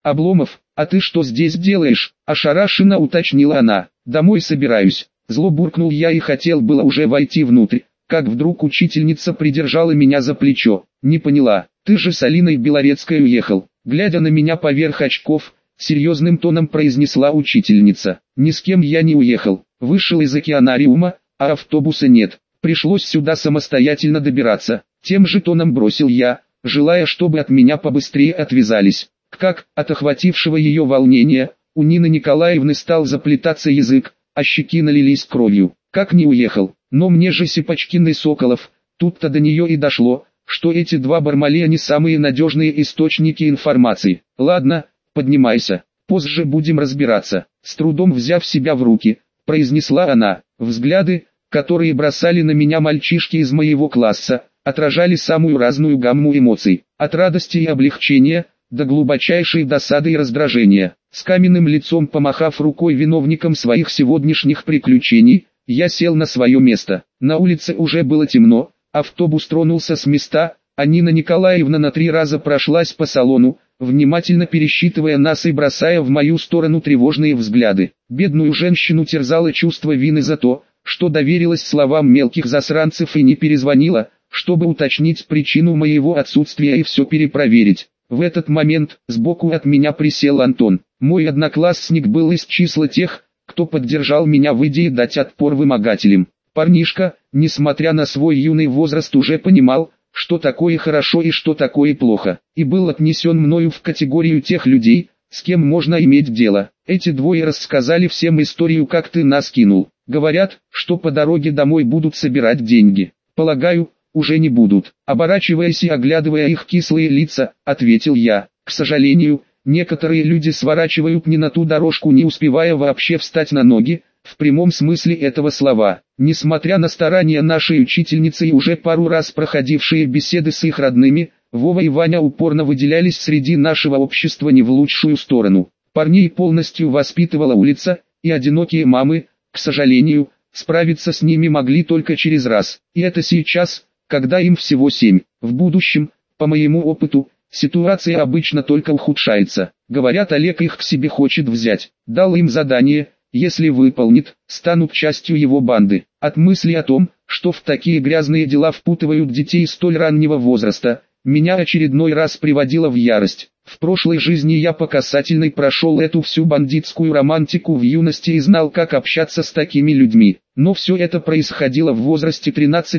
«Обломов, а ты что здесь делаешь?» – ошарашенно уточнила она. «Домой собираюсь». Зло буркнул я и хотел было уже войти внутрь, как вдруг учительница придержала меня за плечо. «Не поняла, ты же с Алиной Белорецкой уехал?» Глядя на меня поверх очков, серьезным тоном произнесла учительница. «Ни с кем я не уехал, вышел из океанариума, а автобуса нет, пришлось сюда самостоятельно добираться». Тем же тоном бросил я, желая, чтобы от меня побыстрее отвязались. Как, от охватившего ее волнения, у Нины Николаевны стал заплетаться язык, а щеки налились кровью. Как не уехал? Но мне же Сипачкин и Соколов, тут-то до нее и дошло, что эти два Бармалея не самые надежные источники информации. «Ладно, поднимайся, позже будем разбираться», с трудом взяв себя в руки, произнесла она. Взгляды, которые бросали на меня мальчишки из моего класса, отражали самую разную гамму эмоций, от радости и облегчения, до глубочайшей досады и раздражения. С каменным лицом помахав рукой виновникам своих сегодняшних приключений, я сел на свое место. На улице уже было темно, автобус тронулся с места, а Нина Николаевна на 3 раза прошлась по салону, внимательно пересчитывая нас и бросая в мою сторону тревожные взгляды. Бедную женщину терзало чувство вины за то, что доверилась словам мелких засранцев и не перезвонила, чтобы уточнить причину моего отсутствия и все перепроверить. В этот момент сбоку от меня присел Антон. Мой одноклассник был из числа тех, кто поддержал меня в идее дать отпор вымогателям. Парнишка, несмотря на свой юный возраст, уже понимал, что такое хорошо и что такое плохо, и был отнесен мною в категорию тех людей, с кем можно иметь дело. Эти двое рассказали всем историю, как ты нас кинул. Говорят, что по дороге домой будут собирать деньги. Полагаю, уже не будут. Оборачиваясь и оглядывая их кислые лица, ответил я. К сожалению, некоторые люди сворачивают не на ту дорожку, не успевая вообще встать на ноги, в прямом смысле этого слова. Несмотря на старания нашей учительницы и уже пару раз проходившие беседы с их родными, Вова и Ваня упорно выделялись среди нашего общества не в лучшую сторону. Парней полностью воспитывала улица, и одинокие мамы, к сожалению, справиться с ними могли только через раз. И это сейчас, когда им всего 7. В будущем, по моему опыту, ситуация обычно только ухудшается. Говорят, Олег их к себе хочет взять. Дал им задание, если выполнит, станут частью его банды. От мысли о том, что в такие грязные дела впутывают детей столь раннего возраста, меня очередной раз приводило в ярость. В прошлой жизни я по касательной прошел эту всю бандитскую романтику в юности и знал, как общаться с такими людьми. Но все это происходило в возрасте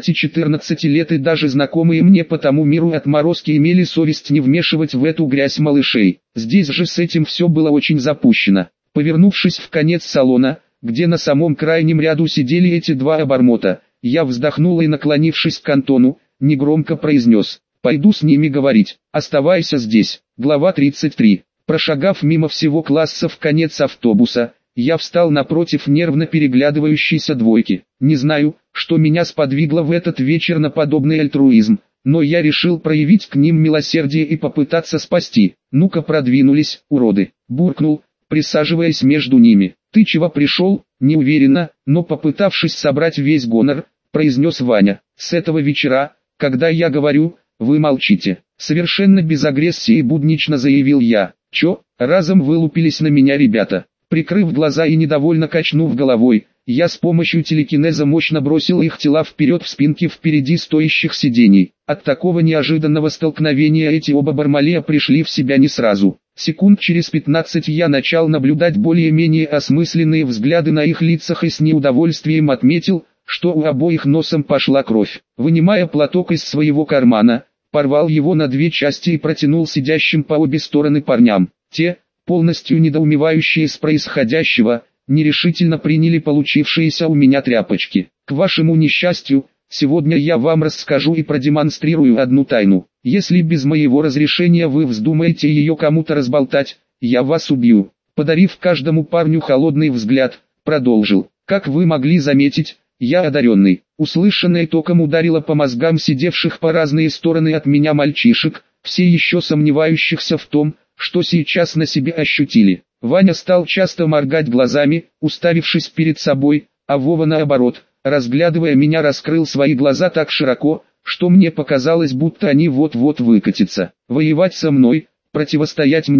13-14 лет, и даже знакомые мне по тому миру отморозки имели совесть не вмешивать в эту грязь малышей. Здесь же с этим все было очень запущено. Повернувшись в конец салона, где на самом крайнем ряду сидели эти два обормота, я вздохнул и, наклонившись к Антону, негромко произнес: «Пойду с ними говорить, оставайся здесь». Глава 33. Прошагав мимо всего класса в конец автобуса, я встал напротив нервно переглядывающейся двойки. Не знаю, что меня сподвигло в этот вечер на подобный альтруизм, но я решил проявить к ним милосердие и попытаться спасти. «Ну-ка, продвинулись, уроды», — буркнул, присаживаясь между ними. «Ты чего пришел?» — неуверенно, но попытавшись собрать весь гонор, произнес Ваня. «С этого вечера, когда я говорю, вы молчите», — совершенно без агрессии буднично заявил я. «Чё?» — разом вылупились на меня ребята. Прикрыв глаза и недовольно качнув головой, я с помощью телекинеза мощно бросил их тела вперед в спинки впереди стоящих сидений. От такого неожиданного столкновения эти оба Бармалея пришли в себя не сразу. Секунд через 15 я начал наблюдать более-менее осмысленные взгляды на их лицах и с неудовольствием отметил, что у обоих носом пошла кровь. Вынимая платок из своего кармана, порвал его на 2 части и протянул сидящим по обе стороны парням. Те, полностью недоумевающие с происходящего, нерешительно приняли получившиеся у меня тряпочки. К вашему несчастью, сегодня я вам расскажу и продемонстрирую одну тайну. Если без моего разрешения вы вздумаете ее кому-то разболтать, я вас убью. Подарив каждому парню холодный взгляд, продолжил. Как вы могли заметить, я одаренный. Услышанное током ударило по мозгам сидевших по разные стороны от меня мальчишек, все еще сомневающихся в том, что сейчас на себе ощутили. Ваня стал часто моргать глазами, уставившись перед собой, а Вова наоборот, разглядывая меня, раскрыл свои глаза так широко, что мне показалось, будто они вот-вот выкатятся. Воевать со мной, противостоять мне,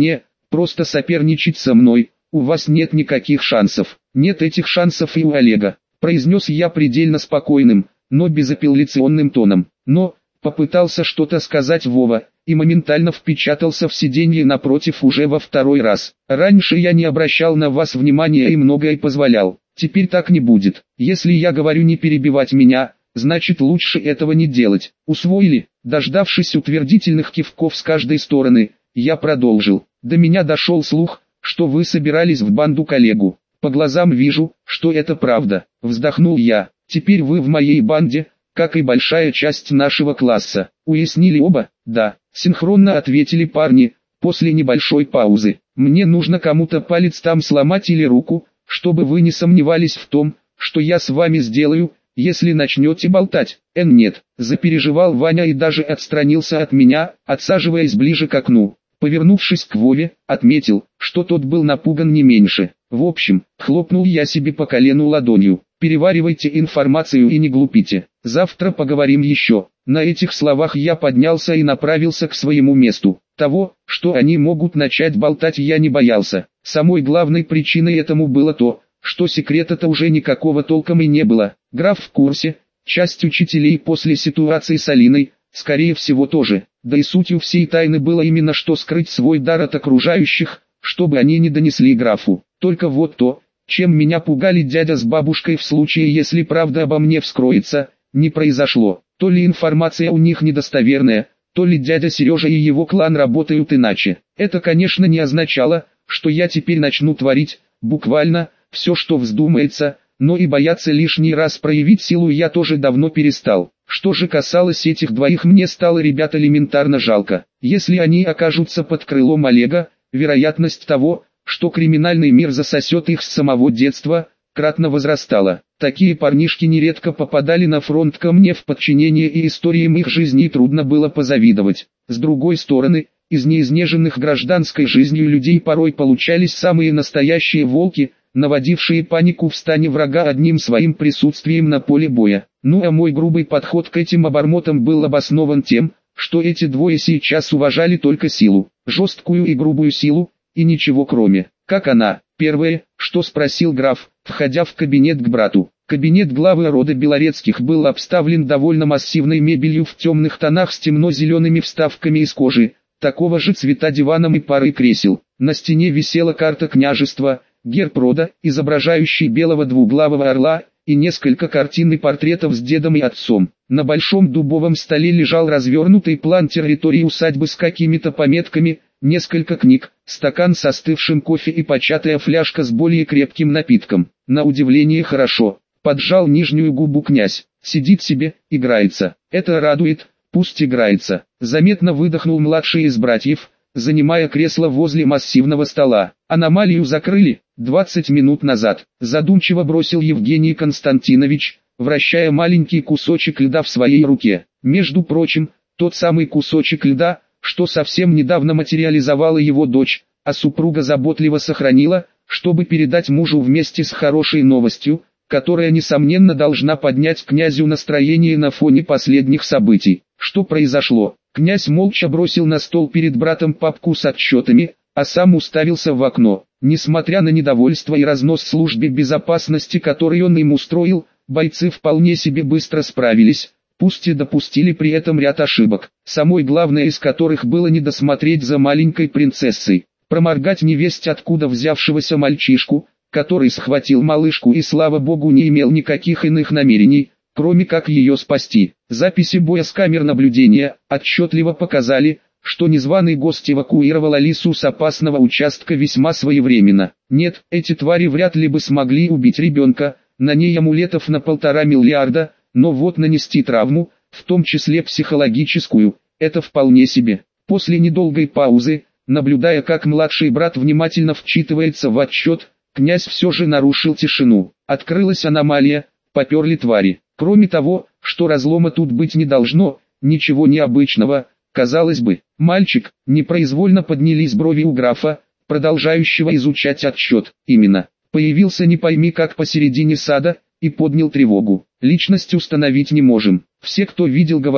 просто соперничать со мной, у вас нет никаких шансов. Нет этих шансов и у Олега, произнес я предельно спокойным, но безапелляционным тоном. Но, попытался что-то сказать Вова, и моментально впечатался в сиденье напротив уже во второй раз. Раньше я не обращал на вас внимания и многое позволял, теперь так не будет. Если я говорю не перебивать меня, значит лучше этого не делать. Усвоили? Дождавшись утвердительных кивков с каждой стороны, я продолжил. До меня дошел слух, что вы собирались в банду к Олегу. По глазам вижу, что это правда. Вздохнул я. Теперь вы в моей банде, как и большая часть нашего класса. Уяснили оба? Да. Синхронно ответили парни, после небольшой паузы. Мне нужно кому-то палец там сломать или руку, чтобы вы не сомневались в том, что я с вами сделаю, если начнете болтать. Нет, запереживал Ваня и даже отстранился от меня, отсаживаясь ближе к окну. Повернувшись к Вове, отметил, что тот был напуган не меньше. В общем, хлопнул я себе по колену ладонью. Переваривайте информацию и не глупите. Завтра поговорим еще. На этих словах я поднялся и направился к своему месту. Того, что они могут начать болтать, я не боялся. Самой главной причиной этому было то, что секрета-то уже никакого толком и не было. Граф в курсе, часть учителей после ситуации с Алиной, скорее всего тоже. Да и сутью всей тайны было именно что скрыть свой дар от окружающих, чтобы они не донесли графу. Только вот то, чем меня пугали дядя с бабушкой в случае, если правда обо мне вскроется, не произошло. То ли информация у них недостоверная, то ли дядя Сережа и его клан работают иначе. Это, конечно, не означало, что я теперь начну творить, буквально, все что вздумается, но и бояться лишний раз проявить силу я тоже давно перестал. Что же касалось этих двоих, мне стало ребят элементарно жалко. Если они окажутся под крылом Олега, вероятность того, что криминальный мир засосет их с самого детства, кратно возрастала. Такие парнишки нередко попадали на фронт ко мне в подчинение, и историям их жизни трудно было позавидовать. С другой стороны, из неизнеженных гражданской жизнью людей порой получались самые настоящие волки, наводившие панику в стане врага одним своим присутствием на поле боя. Ну а мой грубый подход к этим обормотам был обоснован тем, что эти двое сейчас уважали только силу, жесткую и грубую силу, и ничего кроме. Как она? Первое, что спросил граф, входя в кабинет к брату. Кабинет главы рода Белорецких был обставлен довольно массивной мебелью в темных тонах с темно-зелеными вставками из кожи, такого же цвета диваном и парой кресел. На стене висела карта княжества, герб рода, изображающий белого двуглавого орла, и несколько картин и портретов с дедом и отцом. На большом дубовом столе лежал развернутый план территории усадьбы с какими-то пометками, несколько книг, стакан с остывшим кофе и початая фляжка с более крепким напитком. На удивление хорошо. Поджал нижнюю губу князь. Сидит себе, играется. Это радует, пусть играется. Заметно выдохнул младший из братьев, занимая кресло возле массивного стола. Аномалию закрыли 20 минут назад. Задумчиво бросил Евгений Константинович, вращая маленький кусочек льда в своей руке. Между прочим, тот самый кусочек льда, что совсем недавно материализовала его дочь, а супруга заботливо сохранила, чтобы передать мужу вместе с хорошей новостью, которая несомненно должна поднять князю настроение на фоне последних событий. Что произошло? Князь молча бросил на стол перед братом папку с отчетами, а сам уставился в окно. Несмотря на недовольство и разнос службе безопасности, который он им устроил, бойцы вполне себе быстро справились, пусть и допустили при этом ряд ошибок, самой главной из которых было не досмотреть за маленькой принцессой, проморгать невесть откуда взявшегося мальчишку, который схватил малышку и, слава богу, не имел никаких иных намерений, кроме как ее спасти. Записи боя с камер наблюдения отчетливо показали, что незваный гость эвакуировал Алису с опасного участка весьма своевременно. Нет, эти твари вряд ли бы смогли убить ребенка, на ней амулетов на 1,5 миллиарда, но вот нанести травму, в том числе психологическую, это вполне себе. После недолгой паузы, наблюдая как младший брат внимательно вчитывается в отчет, князь все же нарушил тишину. Открылась аномалия, поперли твари. Кроме того, что разлома тут быть не должно, ничего необычного, казалось бы. Мальчик, непроизвольно поднялись брови у графа, продолжающего изучать отчет. Именно, появился не пойми как посередине сада, и поднял тревогу. Личность установить не можем. Все, кто видел, говорят,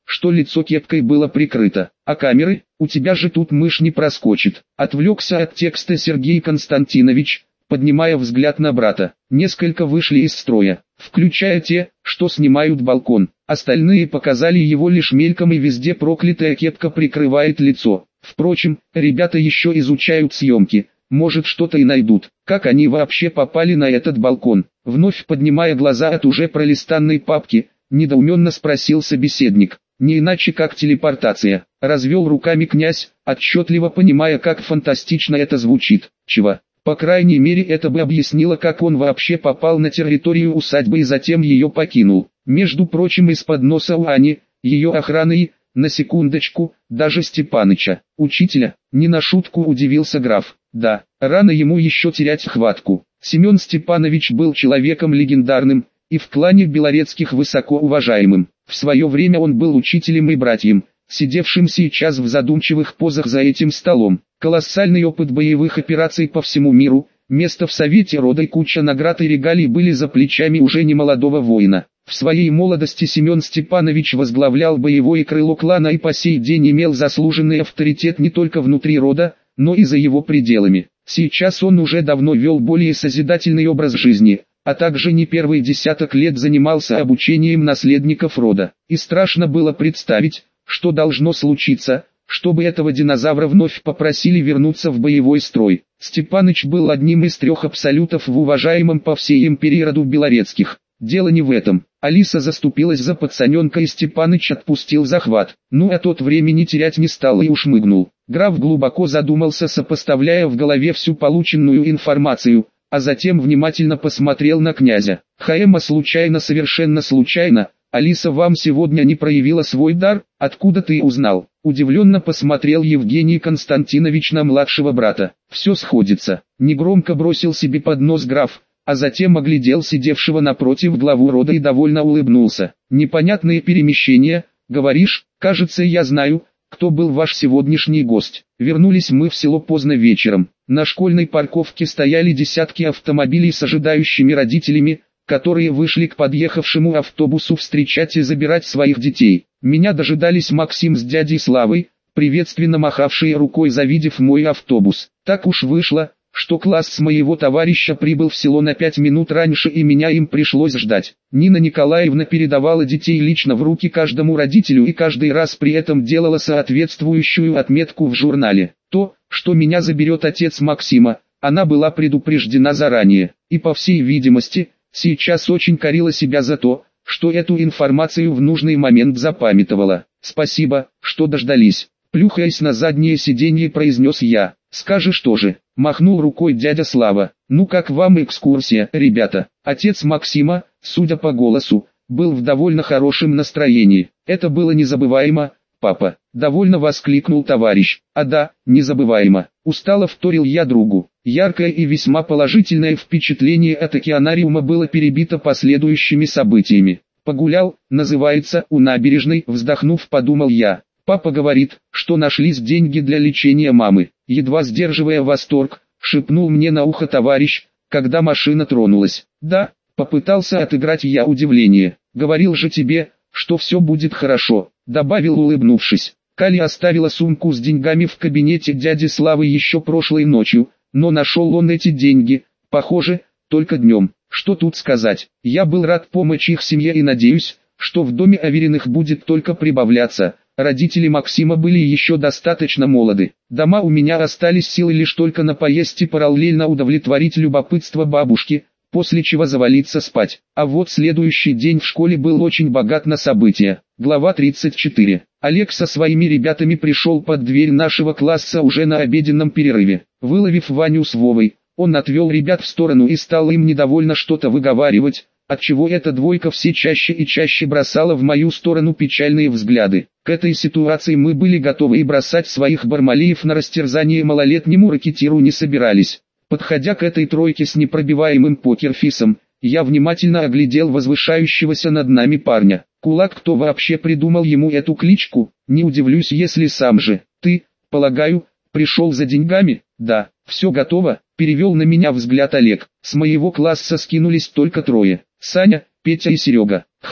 что лицо кепкой было прикрыто. А камеры? У тебя же тут мышь не проскочит. Отвлекся от текста Сергей Константинович, поднимая взгляд на брата. Несколько вышли из строя, включая те, что снимают балкон. Остальные показали его лишь мельком, и везде проклятая кепка прикрывает лицо. Впрочем, ребята еще изучают съемки, может что-то и найдут. Как они вообще попали на этот балкон? Вновь поднимая глаза от уже пролистанной папки, недоуменно спросил собеседник. Не иначе как телепортация. Развел руками князь, отчетливо понимая, как фантастично это звучит. Чего? По крайней мере, это бы объяснило, как он вообще попал на территорию усадьбы и затем ее покинул. Между прочим, из-под носа у Ани, ее охраны и, на секундочку, даже Степаныча, учителя, не на шутку удивился граф. Да, рано ему еще терять хватку. Семен Степанович был человеком легендарным, и в клане Белорецких высоко уважаемым. В свое время он был учителем и братьем, сидевшим сейчас в задумчивых позах за этим столом. Колоссальный опыт боевых операций по всему миру, место в совете рода и куча наград и регалий были за плечами уже немолодого воина. В своей молодости Семен Степанович возглавлял боевое крыло клана и по сей день имел заслуженный авторитет не только внутри рода, но и за его пределами. Сейчас он уже давно вел более созидательный образ жизни, а также не первый десяток лет занимался обучением наследников рода. И страшно было представить, что должно случиться, чтобы этого динозавра вновь попросили вернуться в боевой строй. Степаныч был одним из 3 абсолютов в уважаемом по всей империи роду Белорецких. Дело не в этом. Алиса заступилась за пацаненка, и Степаныч отпустил захват. А тот времени терять не стал и ушмыгнул. Граф глубоко задумался, сопоставляя в голове всю полученную информацию, а затем внимательно посмотрел на князя. Хаэма, случайно, совершенно случайно, Алиса вам сегодня не проявила свой дар? Откуда ты узнал? Удивленно посмотрел Евгений Константинович на младшего брата. Все сходится. Негромко бросил себе под нос граф, а затем оглядел сидевшего напротив главу рода и довольно улыбнулся. Непонятные перемещения, говоришь? Кажется, я знаю, кто был ваш сегодняшний гость. Вернулись мы в село поздно вечером. На школьной парковке стояли десятки автомобилей с ожидающими родителями, которые вышли к подъехавшему автобусу встречать и забирать своих детей. Меня дожидались Максим с дядей Славой, приветственно махавшие рукой, завидев мой автобус. Так уж вышло, что класс моего товарища прибыл в село на 5 минут раньше, и меня им пришлось ждать. Нина Николаевна передавала детей лично в руки каждому родителю и каждый раз при этом делала соответствующую отметку в журнале. То, что меня заберет отец Максима, она была предупреждена заранее, и по всей видимости, сейчас очень корила себя за то, что эту информацию в нужный момент запамятовала. Спасибо, что дождались. Плюхаясь на заднее сиденье, произнес я. Скажешь тоже, махнул рукой дядя Слава. Ну как вам экскурсия, ребята? Отец Максима, судя по голосу, был в довольно хорошем настроении. Это было незабываемо, папа. Довольно воскликнул товарищ. А да, незабываемо. Устало вторил я другу. Яркое и весьма положительное впечатление от океанариума было перебито последующими событиями. Погулял, называется, у набережной, вздохнув, подумал я. Папа говорит, что нашлись деньги для лечения мамы. Едва сдерживая восторг, шепнул мне на ухо товарищ, когда машина тронулась. Да, попытался отыграть я удивление. Говорил же тебе, что все будет хорошо, добавил, улыбнувшись. Кали оставила сумку с деньгами в кабинете дяди Славы еще прошлой ночью, но нашел он эти деньги, похоже, только днем. Что тут сказать, я был рад помочь их семье и надеюсь, что в доме Авериных будет только прибавляться. Родители Максима были еще достаточно молоды. Дома у меня остались силы лишь только на поесть и параллельно удовлетворить любопытство бабушки, после чего завалиться спать. А вот следующий день в школе был очень богат на события. Глава 34. Олег со своими ребятами пришел под дверь нашего класса уже на обеденном перерыве. Выловив Ваню с Вовой, он отвел ребят в сторону и стал им недовольно что-то выговаривать, отчего эта двойка все чаще и чаще бросала в мою сторону печальные взгляды. К этой ситуации мы были готовы и бросать своих бармалеев на растерзание малолетнему ракетиру не собирались. Подходя к этой тройке с непробиваемым покерфисом, я внимательно оглядел возвышающегося над нами парня. Кулак, кто вообще придумал ему эту кличку? Не удивлюсь, если сам же. Ты, полагаю, пришел за деньгами? Да, все готово, перевел на меня взгляд Олег. С моего класса скинулись только 3. Саня, Петя и Серега. ХМ.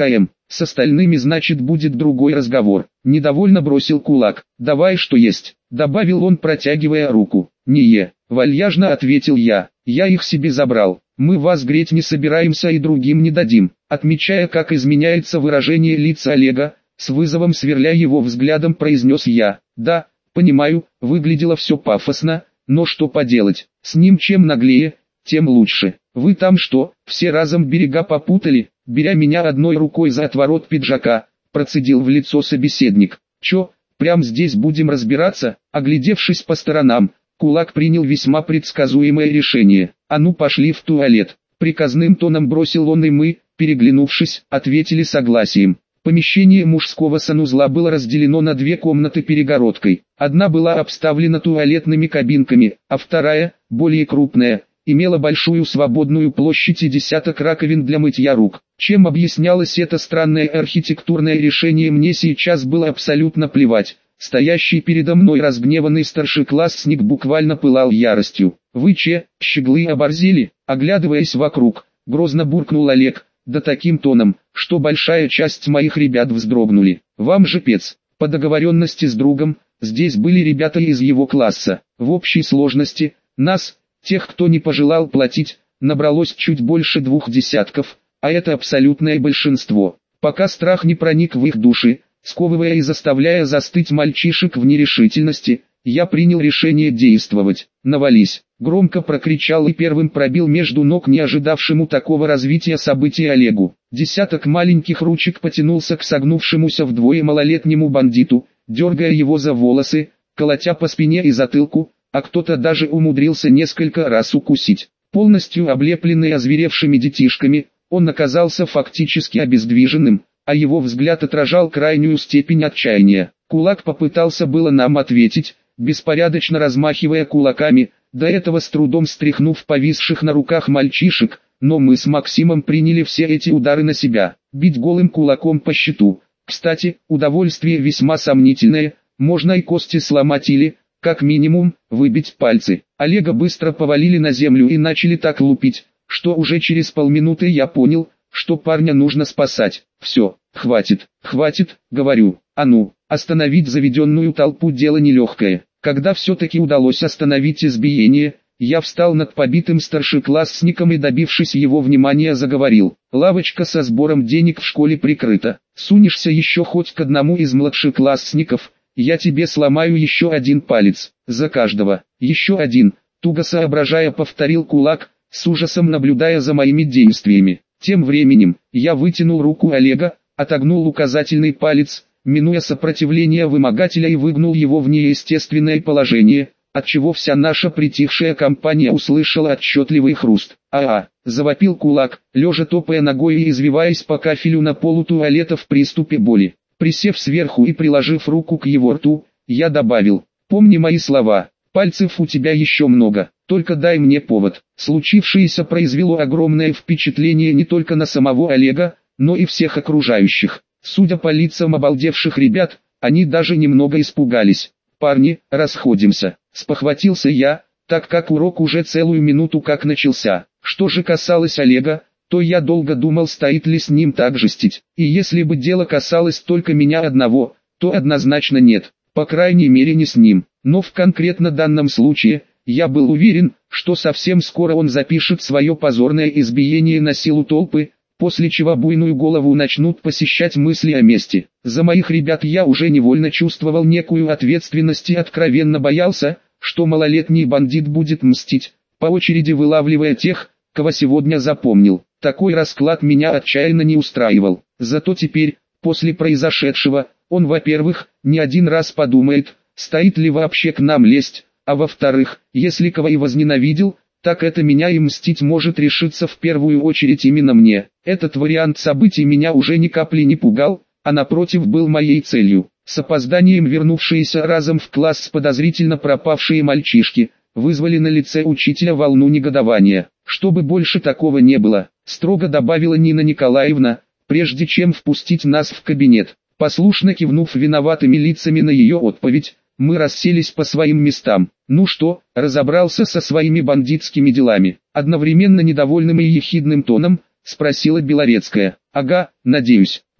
С остальными значит будет другой разговор. Недовольно бросил кулак. Давай что есть, добавил он, протягивая руку. Не, вальяжно ответил я. Я их себе забрал. Мы вас греть не собираемся и другим не дадим. Отмечая, как изменяется выражение лица Олега, с вызовом сверля его взглядом произнес я. Да, понимаю, выглядело все пафосно, но что поделать, с ним чем наглее, тем лучше. Вы там что, все разом берега попутали? Беря меня одной рукой за отворот пиджака, процедил в лицо собеседник. Чё, прям здесь будем разбираться? Оглядевшись по сторонам, кулак принял весьма предсказуемое решение. А ну пошли в туалет. Приказным тоном бросил он, и мы, переглянувшись, ответили согласием. Помещение мужского санузла было разделено на две комнаты перегородкой. Одна была обставлена туалетными кабинками, а вторая, более крупная, имела большую свободную площадь и десяток раковин для мытья рук. Чем объяснялось это странное архитектурное решение, мне сейчас было абсолютно плевать. Стоящий передо мной разгневанный старшеклассник буквально пылал яростью. «Вы че, щеглы, оборзели?» Оглядываясь вокруг, грозно буркнул Олег, да таким тоном, что большая часть моих ребят вздрогнули. «Вам же пец». По договоренности с другом, здесь были ребята из его класса. В общей сложности, нас, тех, кто не пожелал платить, набралось чуть больше 2 десятков, а это абсолютное большинство. Пока страх не проник в их души, сковывая и заставляя застыть мальчишек в нерешительности, я принял решение действовать. «Навались!» — громко прокричал и первым пробил между ног не ожидавшему такого развития событий Олегу. Десяток маленьких ручек потянулся к согнувшемуся вдвое малолетнему бандиту, дергая его за волосы, колотя по спине и затылку, а кто-то даже умудрился несколько раз укусить. Полностью облепленный озверевшими детишками, он оказался фактически обездвиженным, а его взгляд отражал крайнюю степень отчаяния. Кулак попытался было нам ответить, беспорядочно размахивая кулаками, до этого с трудом стряхнув повисших на руках мальчишек, но мы с Максимом приняли все эти удары на себя. Бить голым кулаком по щиту, кстати, удовольствие весьма сомнительное, можно и кости сломать или, как минимум, выбить пальцы. Олега быстро повалили на землю и начали так лупить, что уже через полминуты я понял, что парня нужно спасать. Все, хватит, говорю. А ну, остановить заведенную толпу дело нелегкое. Когда все-таки удалось остановить избиение, я встал над побитым старшеклассником и, добившись его внимания, заговорил. Лавочка со сбором денег в школе прикрыта. Сунешься еще хоть к одному из младшеклассников, я тебе сломаю еще один палец. За каждого. Еще один. Туго соображая, повторил кулак, с ужасом наблюдая за моими действиями. Тем временем, я вытянул руку Олега, отогнул указательный палец, минуя сопротивление вымогателя, и выгнул его в неестественное положение, отчего вся наша притихшая компания услышала отчетливый хруст. Завопил кулак, лежа топая ногой и извиваясь по кафелю на полу туалета в приступе боли. Присев сверху и приложив руку к его рту, я добавил: «Помни мои слова, пальцев у тебя еще много, только дай мне повод». Случившееся произвело огромное впечатление не только на самого Олега, но и всех окружающих. Судя по лицам обалдевших ребят, они даже немного испугались. «Парни, расходимся», — спохватился я, так как урок уже целую минуту как начался. Что же касалось Олега, то я долго думал, стоит ли с ним так жестить. И если бы дело касалось только меня одного, то однозначно нет, по крайней мере не с ним. Но в конкретно данном случае, я был уверен, что совсем скоро он запишет свое позорное избиение на силу толпы, после чего буйную голову начнут посещать мысли о мести. За моих ребят я уже невольно чувствовал некую ответственность и откровенно боялся, что малолетний бандит будет мстить, по очереди вылавливая тех, кого сегодня запомнил. Такой расклад меня отчаянно не устраивал. Зато теперь, после произошедшего, он, во-первых, не один раз подумает, стоит ли вообще к нам лезть, а во-вторых, если кого и возненавидел, так это меня, и мстить может решиться в первую очередь именно мне. Этот вариант событий меня уже ни капли не пугал, а напротив был моей целью. С опозданием вернувшиеся разом в класс подозрительно пропавшие мальчишки вызвали на лице учителя волну негодования. «Чтобы больше такого не было», — строго добавила Нина Николаевна, прежде чем впустить нас в кабинет. Послушно кивнув виноватыми лицами на ее отповедь, мы расселись по своим местам. «Ну что, разобрался со своими бандитскими делами?» Одновременно недовольным и ехидным тоном спросила Белорецкая. «Ага, надеюсь»,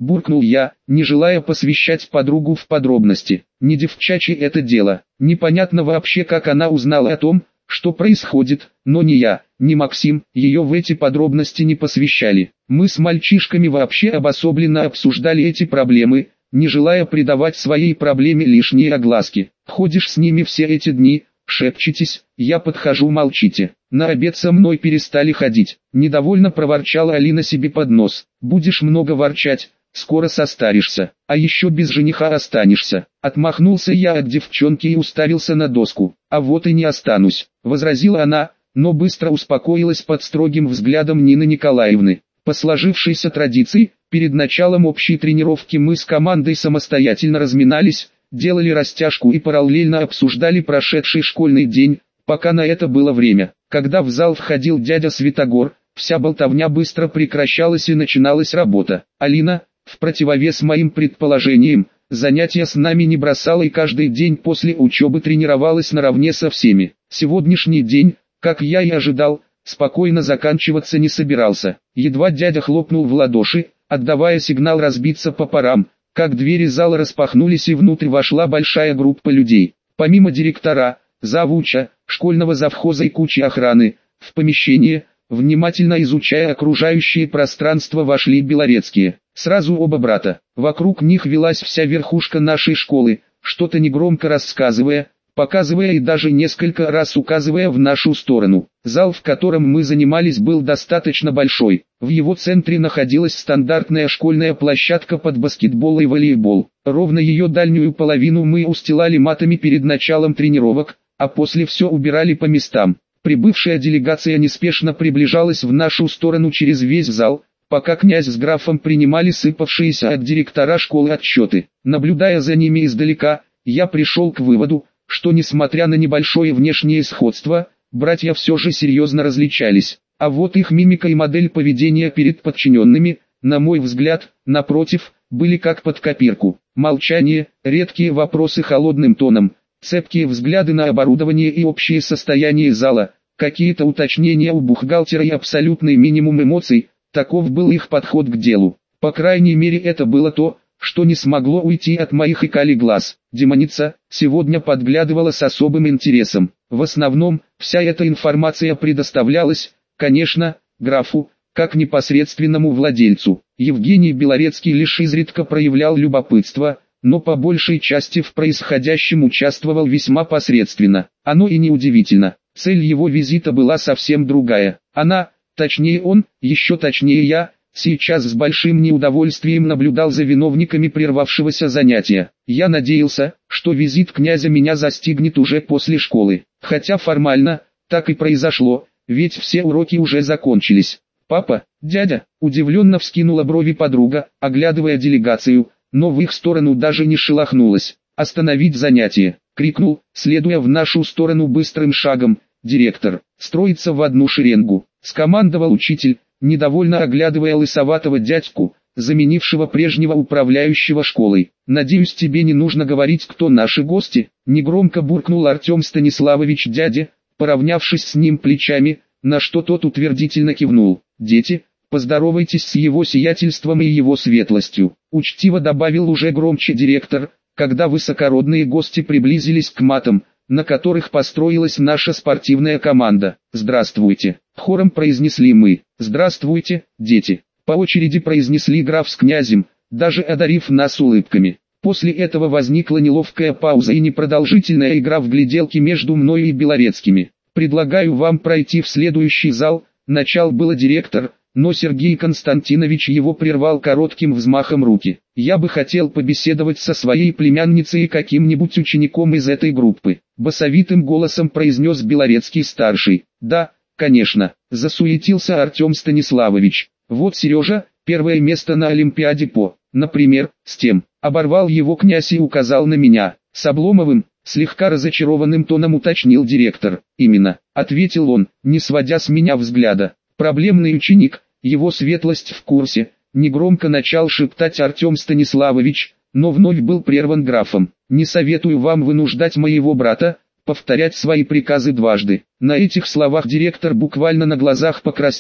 буркнул я, не желая посвящать подругу в подробности. Не девчачье это дело. Непонятно вообще, как она узнала о том, что происходит, но ни я, ни Максим ее в эти подробности не посвящали. Мы с мальчишками вообще обособленно обсуждали эти проблемы, не желая придавать своей проблеме лишние огласки. Ходишь с ними все эти дни, шепчетесь, я подхожу, молчите. На обед со мной перестали ходить. Недовольно проворчала Алина себе под нос. Будешь много ворчать, скоро состаришься, а еще без жениха останешься. Отмахнулся я от девчонки и уставился на доску. А вот и не останусь, возразила она, но быстро успокоилась под строгим взглядом Нины Николаевны. По сложившейся традиции, перед началом общей тренировки мы с командой самостоятельно разминались, делали растяжку и параллельно обсуждали прошедший школьный день, пока на это было время. Когда в зал входил дядя Святогор, вся болтовня быстро прекращалась и начиналась работа. Алина, в противовес моим предположениям, занятия с нами не бросала и каждый день после учебы тренировалась наравне со всеми. Сегодняшний день, как я и ожидал, спокойно заканчиваться не собирался. Едва дядя хлопнул в ладоши, отдавая сигнал разбиться по парам, как двери зала распахнулись и внутрь вошла большая группа людей. Помимо директора, завуча, школьного завхоза и кучи охраны, в помещение, внимательно изучая окружающее пространство, вошли Белорецкие. Сразу оба брата. Вокруг них велась вся верхушка нашей школы, что-то негромко рассказывая, показывая и даже несколько раз указывая в нашу сторону. Зал, в котором мы занимались, был достаточно большой. В его центре находилась стандартная школьная площадка под баскетбол и волейбол. Ровно ее дальнюю половину мы устилали матами перед началом тренировок, а после все убирали по местам. Прибывшая делегация неспешно приближалась в нашу сторону через весь зал, пока князь с графом принимали сыпавшиеся от директора школы отчеты. Наблюдая за ними издалека, я пришел к выводу, что несмотря на небольшое внешнее сходство, братья все же серьезно различались. А вот их мимика и модель поведения перед подчиненными, на мой взгляд, напротив, были как под копирку. Молчание, редкие вопросы холодным тоном, цепкие взгляды на оборудование и общее состояние зала, какие-то уточнения у бухгалтера и абсолютный минимум эмоций, таков был их подход к делу. По крайней мере, это было то, что не смогло уйти от моих икали глаз. Демоница сегодня подглядывала с особым интересом. В основном, вся эта информация предоставлялась, конечно, графу, как непосредственному владельцу. Евгений Белорецкий лишь изредка проявлял любопытство, но по большей части в происходящем участвовал весьма посредственно. Оно и неудивительно. Цель его визита была совсем другая. Она, точнее он, еще точнее я, сейчас с большим неудовольствием наблюдал за виновниками прервавшегося занятия. Я надеялся, что визит князя меня застигнет уже после школы. Хотя формально, так и произошло, ведь все уроки уже закончились. «Папа, дядя», удивленно вскинула брови подруга, оглядывая делегацию, но в их сторону даже не шелохнулась. «Остановить занятие!» — крикнул, следуя в нашу сторону быстрым шагом. «Директор, строится в одну шеренгу!» — скомандовал учитель, недовольно оглядывая лысоватого дядьку, заменившего прежнего управляющего школой. «Надеюсь, тебе не нужно говорить, кто наши гости?» — негромко буркнул Артем Станиславович дяде, поравнявшись с ним плечами, на что тот утвердительно кивнул. «Дети, поздоровайтесь с его сиятельством и его светлостью», — учтиво добавил уже громче директор, когда высокородные гости приблизились к матам, на которых построилась наша спортивная команда. «Здравствуйте», — хором произнесли мы. «Здравствуйте, дети», — по очереди произнесли граф с князем, даже одарив нас улыбками. После этого возникла неловкая пауза и непродолжительная игра в гляделки между мной и Белорецкими. «Предлагаю вам пройти в следующий зал», — начал было директор, но Сергей Константинович его прервал коротким взмахом руки. «Я бы хотел побеседовать со своей племянницей и каким-нибудь учеником из этой группы», — басовитым голосом произнес Белорецкий-старший. «Да, конечно», — засуетился Артем Станиславович. «Вот Сережа, первое место на Олимпиаде по, например, с тем», — оборвал его князь и указал на меня. «С Обломовым», — слегка разочарованным тоном уточнил директор. «Именно», — ответил он, не сводя с меня взгляда. «Проблемный ученик, его светлость в курсе», — негромко начал шептать Артем Станиславович, но вновь был прерван графом. «Не советую вам вынуждать моего брата повторять свои приказы дважды». На этих словах директор буквально на глазах покраснел,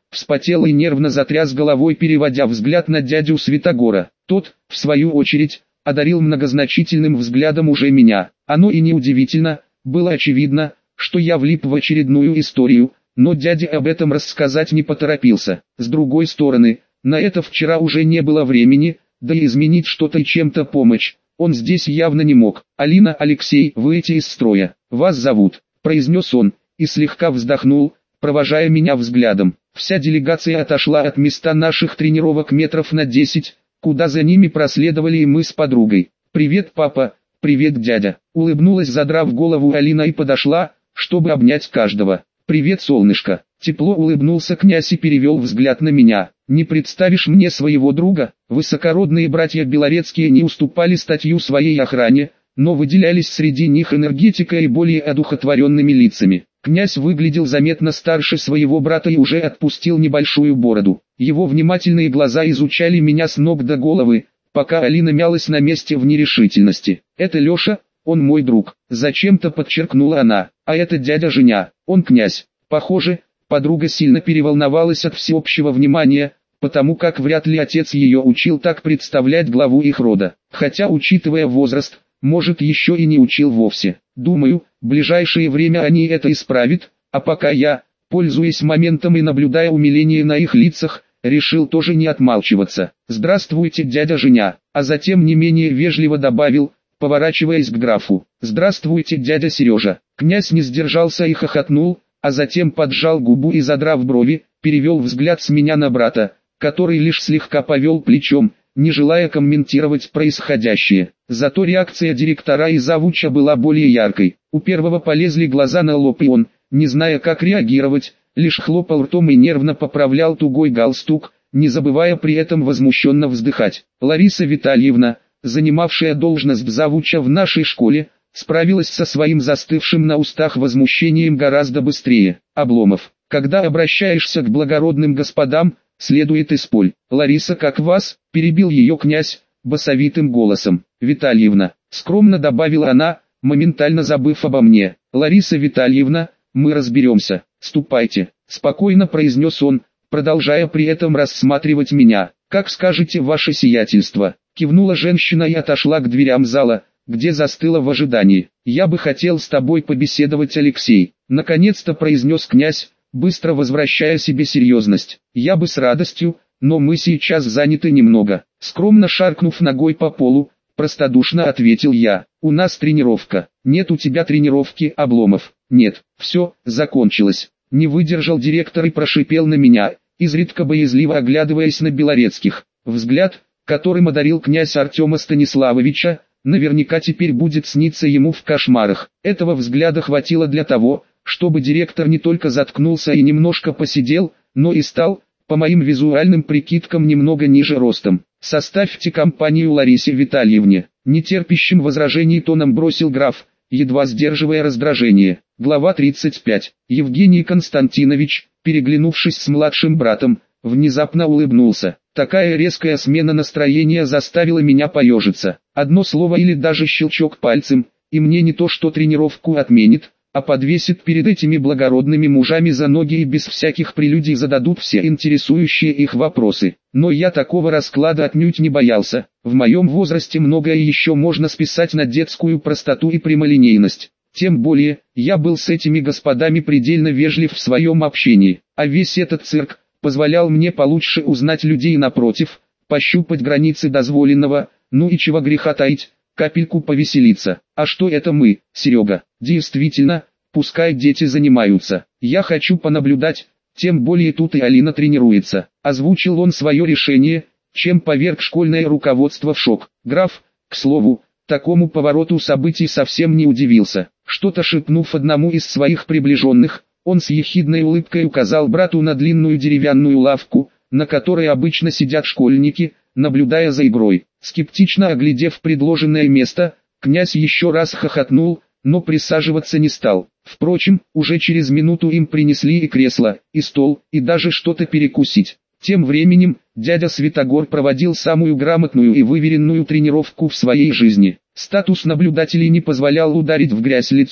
вспотел и нервно затряс головой, переводя взгляд на дядю Святогора. Тот, в свою очередь, одарил многозначительным взглядом уже меня. Оно и неудивительно, было очевидно, что я влип в очередную историю, но дядя об этом рассказать не поторопился. С другой стороны, на это вчера уже не было времени, да и изменить что-то и чем-то помочь он здесь явно не мог. «Алина, Алексей, выйти из строя, вас зовут», — произнес он, и слегка вздохнул, провожая меня взглядом. Вся делегация отошла от места наших тренировок метров на 10, куда за ними проследовали и мы с подругой. «Привет, папа, привет, дядя», — улыбнулась, задрав голову Алина, и подошла, чтобы обнять каждого. «Привет, солнышко», — тепло улыбнулся князь и перевел взгляд на меня. «Не представишь мне своего друга?» Высокородные братья Белорецкие не уступали статью своей охране, но выделялись среди них энергетикой и более одухотворенными лицами. Князь выглядел заметно старше своего брата и уже отпустил небольшую бороду. Его внимательные глаза изучали меня с ног до головы, пока Алина мялась на месте в нерешительности. «Это Леша, он мой друг», — зачем-то подчеркнула она. «А это дядя Женя, он князь». Похоже, подруга сильно переволновалась от всеобщего внимания, потому как вряд ли отец ее учил так представлять главу их рода. Хотя, учитывая возраст, может, еще и не учил вовсе. Думаю, в ближайшее время они это исправят, а пока я, пользуясь моментом и наблюдая умиление на их лицах, решил тоже не отмалчиваться. «Здравствуйте, дядя Женя», а затем не менее вежливо добавил, поворачиваясь к графу: «Здравствуйте, дядя Сережа». Князь не сдержался и хохотнул, а затем поджал губу и, задрав брови, перевел взгляд с меня на брата, который лишь слегка повел плечом, не желая комментировать происходящее. Зато реакция директора и завуча была более яркой. У первого полезли глаза на лоб, и он, не зная как реагировать, лишь хлопал ртом и нервно поправлял тугой галстук, не забывая при этом возмущенно вздыхать. Лариса Витальевна, занимавшая должность завуча в нашей школе, справилась со своим застывшим на устах возмущением гораздо быстрее. «Обломов, когда обращаешься к благородным господам, следует из поль». «Лариса, как вас?» – перебил ее князь, басовитым голосом. «Витальевна», – скромно добавила она, моментально забыв обо мне. «Лариса Витальевна, мы разберемся, ступайте», – спокойно произнес он, продолжая при этом рассматривать меня. «Как скажете, ваше сиятельство», – кивнула женщина и отошла к дверям зала, где застыла в ожидании. «Я бы хотел с тобой побеседовать, Алексей», — наконец-то произнес князь, быстро возвращая себе серьезность. «Я бы с радостью, но мы сейчас заняты немного». Скромно шаркнув ногой по полу, простодушно ответил я. «У нас тренировка». «Нет у тебя тренировки, Обломов». «Нет, все, закончилось». Не выдержал директор и прошипел на меня, изредка боязливо оглядываясь на Белорецких. Взгляд, которым одарил князь Артема Станиславовича, наверняка теперь будет сниться ему в кошмарах. Этого взгляда хватило для того, чтобы директор не только заткнулся и немножко посидел, но и стал, по моим визуальным прикидкам, немного ниже ростом. «Составьте компанию Ларисе Витальевне», — нетерпящим возражений тоном бросил граф, едва сдерживая раздражение. Глава 35. Евгений Константинович, переглянувшись с младшим братом, внезапно улыбнулся. Такая резкая смена настроения заставила меня поежиться. Одно слово или даже щелчок пальцем, и мне не то что тренировку отменит, а подвесит перед этими благородными мужами за ноги и без всяких прелюдий зададут все интересующие их вопросы. Но я такого расклада отнюдь не боялся. В моем возрасте многое еще можно списать на детскую простоту и прямолинейность. Тем более, я был с этими господами предельно вежлив в своем общении, а весь этот цирк позволял мне получше узнать людей напротив, пощупать границы дозволенного, ну и чего греха таить, капельку повеселиться. А что это мы, Серега? Действительно, пускай дети занимаются. Я хочу понаблюдать, тем более тут и Алина тренируется. Озвучил он свое решение, чем поверг школьное руководство в шок. Граф, к слову, такому повороту событий совсем не удивился. Что-то шепнув одному из своих приближенных, он с ехидной улыбкой указал брату на длинную деревянную лавку, на которой обычно сидят школьники, наблюдая за игрой. Скептично оглядев предложенное место, князь еще раз хохотнул, но присаживаться не стал. Впрочем, уже через минуту им принесли и кресло, и стол, и даже что-то перекусить. Тем временем, дядя Святогор проводил самую грамотную и выверенную тренировку в своей жизни. Статус наблюдателей не позволял ударить в грязь лицом,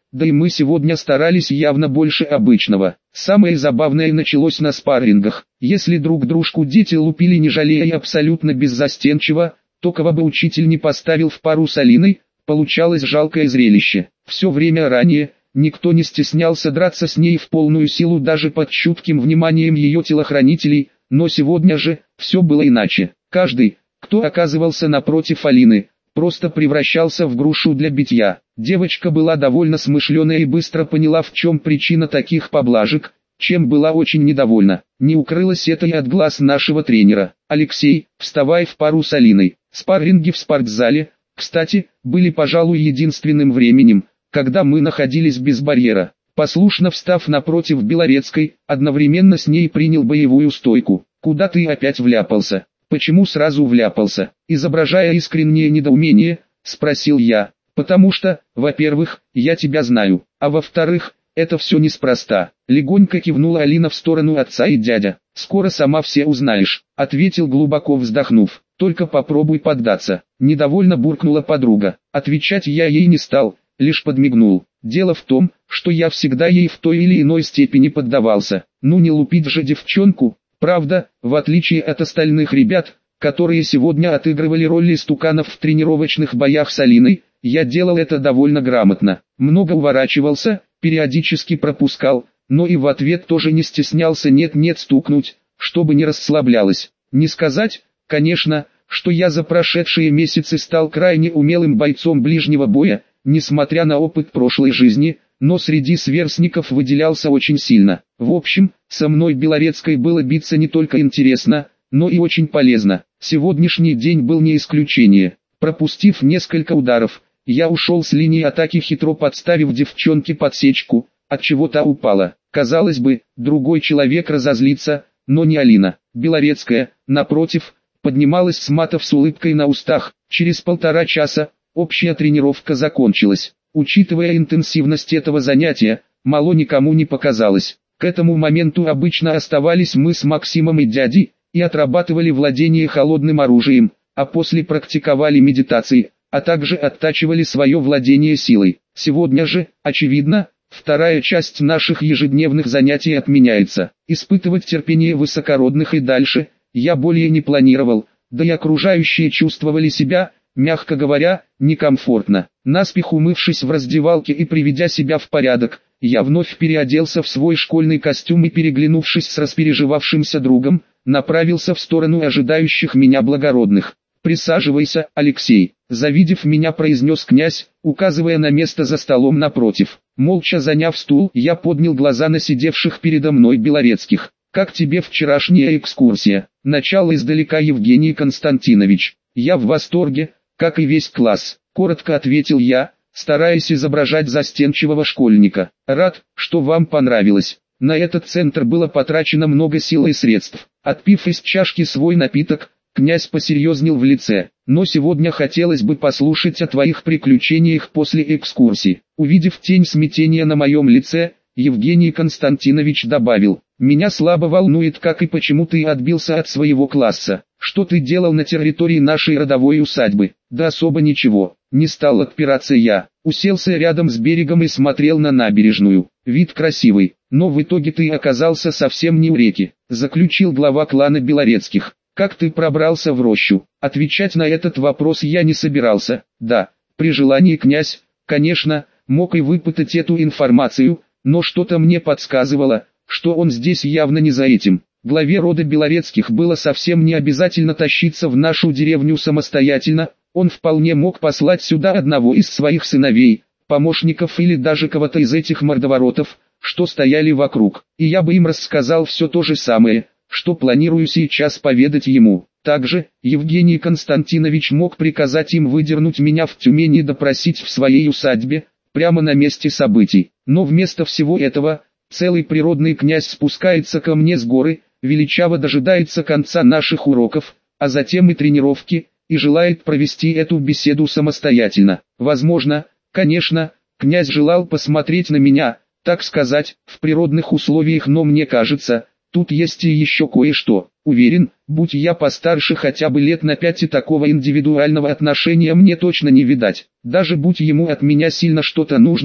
да и мы сегодня старались явно больше обычного. Самое забавное началось на спаррингах. Если друг дружку дети лупили не жалея и абсолютно беззастенчиво, то кого бы учитель не поставил в пару с Алиной, получалось жалкое зрелище. Все время ранее никто не стеснялся драться с ней в полную силу даже под чутким вниманием ее телохранителей, но сегодня же все было иначе. Каждый, кто оказывался напротив Алины, просто превращался в грушу для битья. Девочка была довольно смышленая и быстро поняла, в чем причина таких поблажек, чем была очень недовольна. Не укрылось это и от глаз нашего тренера. «Алексей, вставай в пару с Алиной». Спарринги в спортзале, кстати, были, пожалуй, единственным временем, когда мы находились без барьера. Послушно встав напротив Белорецкой, одновременно с ней принял боевую стойку. «Куда ты опять вляпался?» «Почему сразу вляпался?» Изображая искреннее недоумение, спросил я. «Потому что, во-первых, я тебя знаю, а во-вторых, это все неспроста». Легонько кивнула Алина в сторону отца и дядя. «Скоро сама все узнаешь», ответил, глубоко вздохнув. «Только попробуй поддаться». Недовольно буркнула подруга. Отвечать я ей не стал, лишь подмигнул. Дело в том, что я всегда ей в той или иной степени поддавался. Ну не лупить же девчонку. Правда, в отличие от остальных ребят, которые сегодня отыгрывали роли истуканов в тренировочных боях с Алиной, я делал это довольно грамотно. Много уворачивался, периодически пропускал, но и в ответ тоже не стеснялся нет-нет стукнуть, чтобы не расслаблялась. Не сказать, конечно, что я за прошедшие месяцы стал крайне умелым бойцом ближнего боя, несмотря на опыт прошлой жизни, но среди сверстников выделялся очень сильно. В общем, со мной Белорецкой было биться не только интересно, но и очень полезно. Сегодняшний день был не исключение. Пропустив несколько ударов, я ушел с линии атаки, хитро подставив девчонке подсечку, отчего та упала. Казалось бы, другой человек разозлится, но не Алина. Белорецкая, напротив, поднималась с матов с улыбкой на устах. Через 1,5 часа общая тренировка закончилась. Учитывая интенсивность этого занятия, мало никому не показалось. К этому моменту обычно оставались мы с Максимом и дядей, и отрабатывали владение холодным оружием, а после практиковали медитации, а также оттачивали свое владение силой. Сегодня же, очевидно, вторая часть наших ежедневных занятий отменяется. Испытывать терпение высокородных и дальше я более не планировал, да и окружающие чувствовали себя, мягко говоря, некомфортно. Наспех умывшись в раздевалке и приведя себя в порядок, я вновь переоделся в свой школьный костюм и, переглянувшись с распереживавшимся другом, направился в сторону ожидающих меня благородных. «Присаживайся, Алексей», завидев меня, произнес князь, указывая на место за столом напротив. Молча заняв стул, я поднял глаза на сидевших передо мной Белорецких. «Как тебе вчерашняя экскурсия?» «Начало издалека, Евгений Константинович. Я в восторге, как и весь класс», коротко ответил я, стараясь изображать застенчивого школьника. «Рад, что вам понравилось. На этот центр было потрачено много сил и средств». Отпив из чашки свой напиток, князь посерьезнел в лице. «Но сегодня хотелось бы послушать о твоих приключениях после экскурсии». Увидев тень смятения на моем лице, Евгений Константинович добавил: «Меня слабо волнует, как и почему ты отбился от своего класса. Что ты делал на территории нашей родовой усадьбы?» «Да особо ничего». Не стал отпираться я. Уселся рядом с берегом и смотрел на набережную. Вид красивый, но в итоге ты оказался совсем не у реки, заключил глава клана Белорецких. «Как ты пробрался в рощу?» Отвечать на этот вопрос я не собирался. Да, при желании князь, конечно, мог и выпытать эту информацию, но что-то мне подсказывало, что он здесь явно не за этим. Главе рода Белорецких было совсем не обязательно тащиться в нашу деревню самостоятельно, он вполне мог послать сюда одного из своих сыновей, помощников или даже кого-то из этих мордоворотов, что стояли вокруг, и я бы им рассказал все то же самое, что планирую сейчас поведать ему. Также, Евгений Константинович мог приказать им выдернуть меня в Тюмени и допросить в своей усадьбе, прямо на месте событий. Но вместо всего этого, целый природный князь спускается ко мне с горы, величаво дожидается конца наших уроков, а затем и тренировки, и желает провести эту беседу самостоятельно. Возможно, конечно, князь желал посмотреть на меня, так сказать, в природных условиях, но мне кажется, тут есть и еще кое-что. Уверен, будь я постарше хотя бы лет на 5, и такого индивидуального отношения мне точно не видать. Даже будь ему от меня сильно что-то нужно,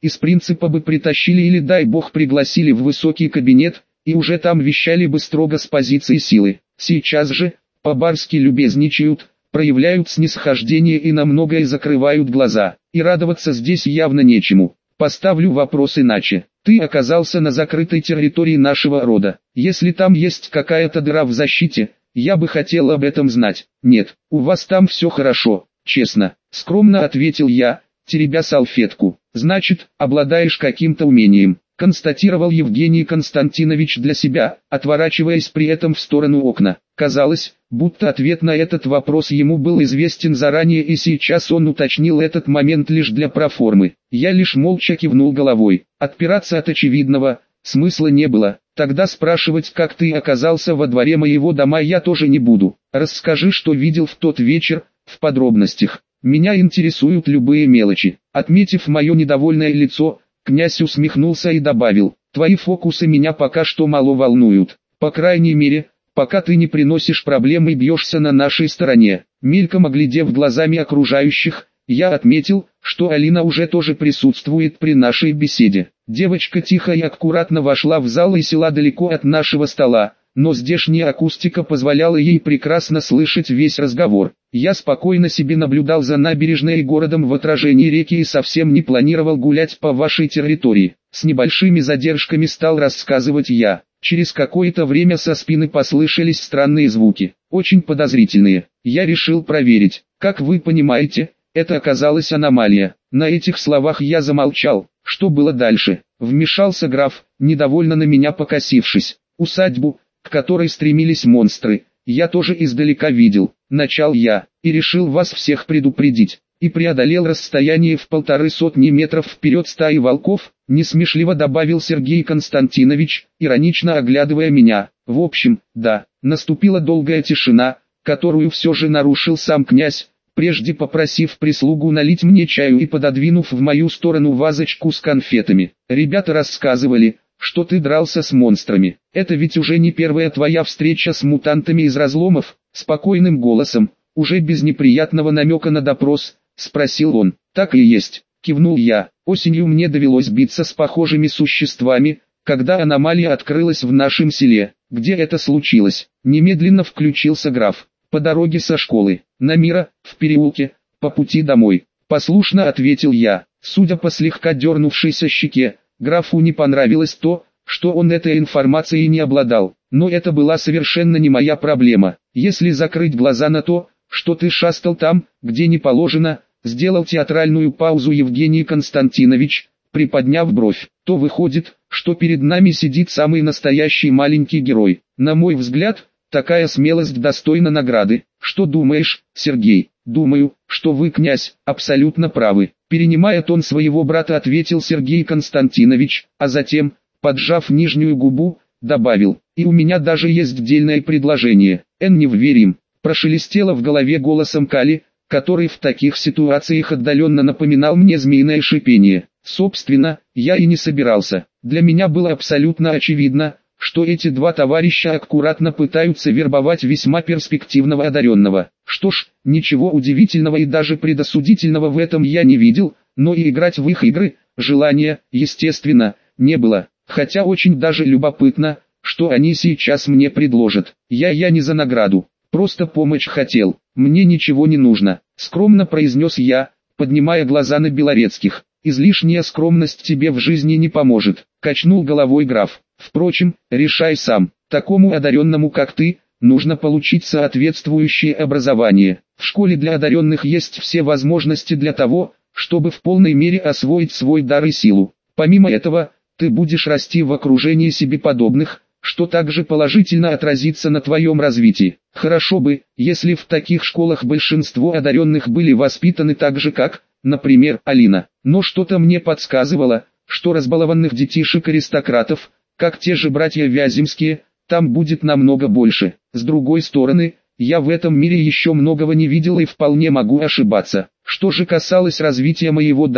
из принципа бы притащили или дай бог пригласили в высокий кабинет, и уже там вещали бы строго с позиции силы. Сейчас же, по-барски любезничают, проявляют снисхождение и на многое закрывают глаза, и радоваться здесь явно нечему. Поставлю вопрос иначе. Ты оказался на закрытой территории нашего рода. Если там есть какая-то дыра в защите, я бы хотел об этом знать. Нет, у вас там все хорошо, честно, скромно ответил я, теребя салфетку. Значит, обладаешь каким-то умением, констатировал Евгений Константинович для себя, отворачиваясь при этом в сторону окна. Казалось, будто ответ на этот вопрос ему был известен заранее, и сейчас он уточнил этот момент лишь для проформы. Я лишь молча кивнул головой. Отпираться от очевидного смысла не было. Тогда спрашивать, как ты оказался во дворе моего дома, я тоже не буду. Расскажи, что видел в тот вечер, в подробностях. Меня интересуют любые мелочи. Отметив мое недовольное лицо, князь усмехнулся и добавил: твои фокусы меня пока что мало волнуют. По крайней мере, пока ты не приносишь проблем и бьешься на нашей стороне. Мельком оглядев глазами окружающих, я отметил, что Алина уже тоже присутствует при нашей беседе. Девочка тихо и аккуратно вошла в зал и села далеко от нашего стола, но здешняя акустика позволяла ей прекрасно слышать весь разговор. Я спокойно себе наблюдал за набережной и городом в отражении реки и совсем не планировал гулять по вашей территории. С небольшими задержками стал рассказывать я. Через какое-то время со спины послышались странные звуки, очень подозрительные. Я решил проверить. Как вы понимаете, это оказалась аномалия. На этих словах я замолчал. Что было дальше? Вмешался граф, недовольно на меня покосившись. Усадьбу, к которой стремились монстры, я тоже издалека видел. Начал я, и решил вас всех предупредить. И преодолел расстояние в 150 метров вперед стаи волков, несмешливо добавил Сергей Константинович, иронично оглядывая меня. В общем, да, наступила долгая тишина, которую все же нарушил сам князь, прежде попросив прислугу налить мне чаю и пододвинув в мою сторону вазочку с конфетами. Ребята рассказывали, что ты дрался с монстрами. Это ведь уже не первая твоя встреча с мутантами из разломов? Спокойным голосом, уже без неприятного намека на допрос, спросил он. Так и есть, кивнул я. Осенью мне довелось биться с похожими существами, когда аномалия открылась в нашем селе. Где это случилось? Немедленно включился граф. По дороге со школы, на Мира, в переулке, по пути домой. Послушно ответил я. Судя по слегка дернувшейся щеке, графу не понравилось то, что он этой информацией не обладал. Но это была совершенно не моя проблема. Если закрыть глаза на то, что ты шастал там, где не положено, сделал театральную паузу Евгений Константинович, приподняв бровь, то выходит, что перед нами сидит самый настоящий маленький герой. На мой взгляд, такая смелость достойна награды. Что думаешь, Сергей? Думаю, что вы, князь, абсолютно правы. Перенимая тон своего брата, ответил Сергей Константинович, а затем, поджав нижнюю губу, добавил: и у меня даже есть дельное предложение. Не вверим. Прошелестело в голове голосом Кали, который в таких ситуациях отдаленно напоминал мне змеиное шипение. Собственно, я и не собирался. Для меня было абсолютно очевидно, что эти два товарища аккуратно пытаются вербовать весьма перспективного одаренного. Что ж, ничего удивительного и даже предосудительного в этом я не видел, но и играть в их игры, желания, естественно, не было. Хотя очень даже любопытно, что они сейчас мне предложат. Я не за награду, просто помочь хотел. Мне ничего не нужно, скромно произнес я, поднимая глаза на Белорецких. Излишняя скромность тебе в жизни не поможет, качнул головой граф. Впрочем, решай сам. Такому одаренному как ты, нужно получить соответствующее образование. В школе для одаренных есть все возможности для того, чтобы в полной мере освоить свой дар и силу. Помимо этого, ты будешь расти в окружении себе подобных, что также положительно отразится на твоем развитии. Хорошо бы, если в таких школах большинство одаренных были воспитаны так же как, например, Алина. Но что-то мне подсказывало, что разбалованных детишек-аристократов, как те же братья Вяземские, там будет намного больше. С другой стороны, я в этом мире еще многого не видел и вполне могу ошибаться. Что же касалось развития моего дара,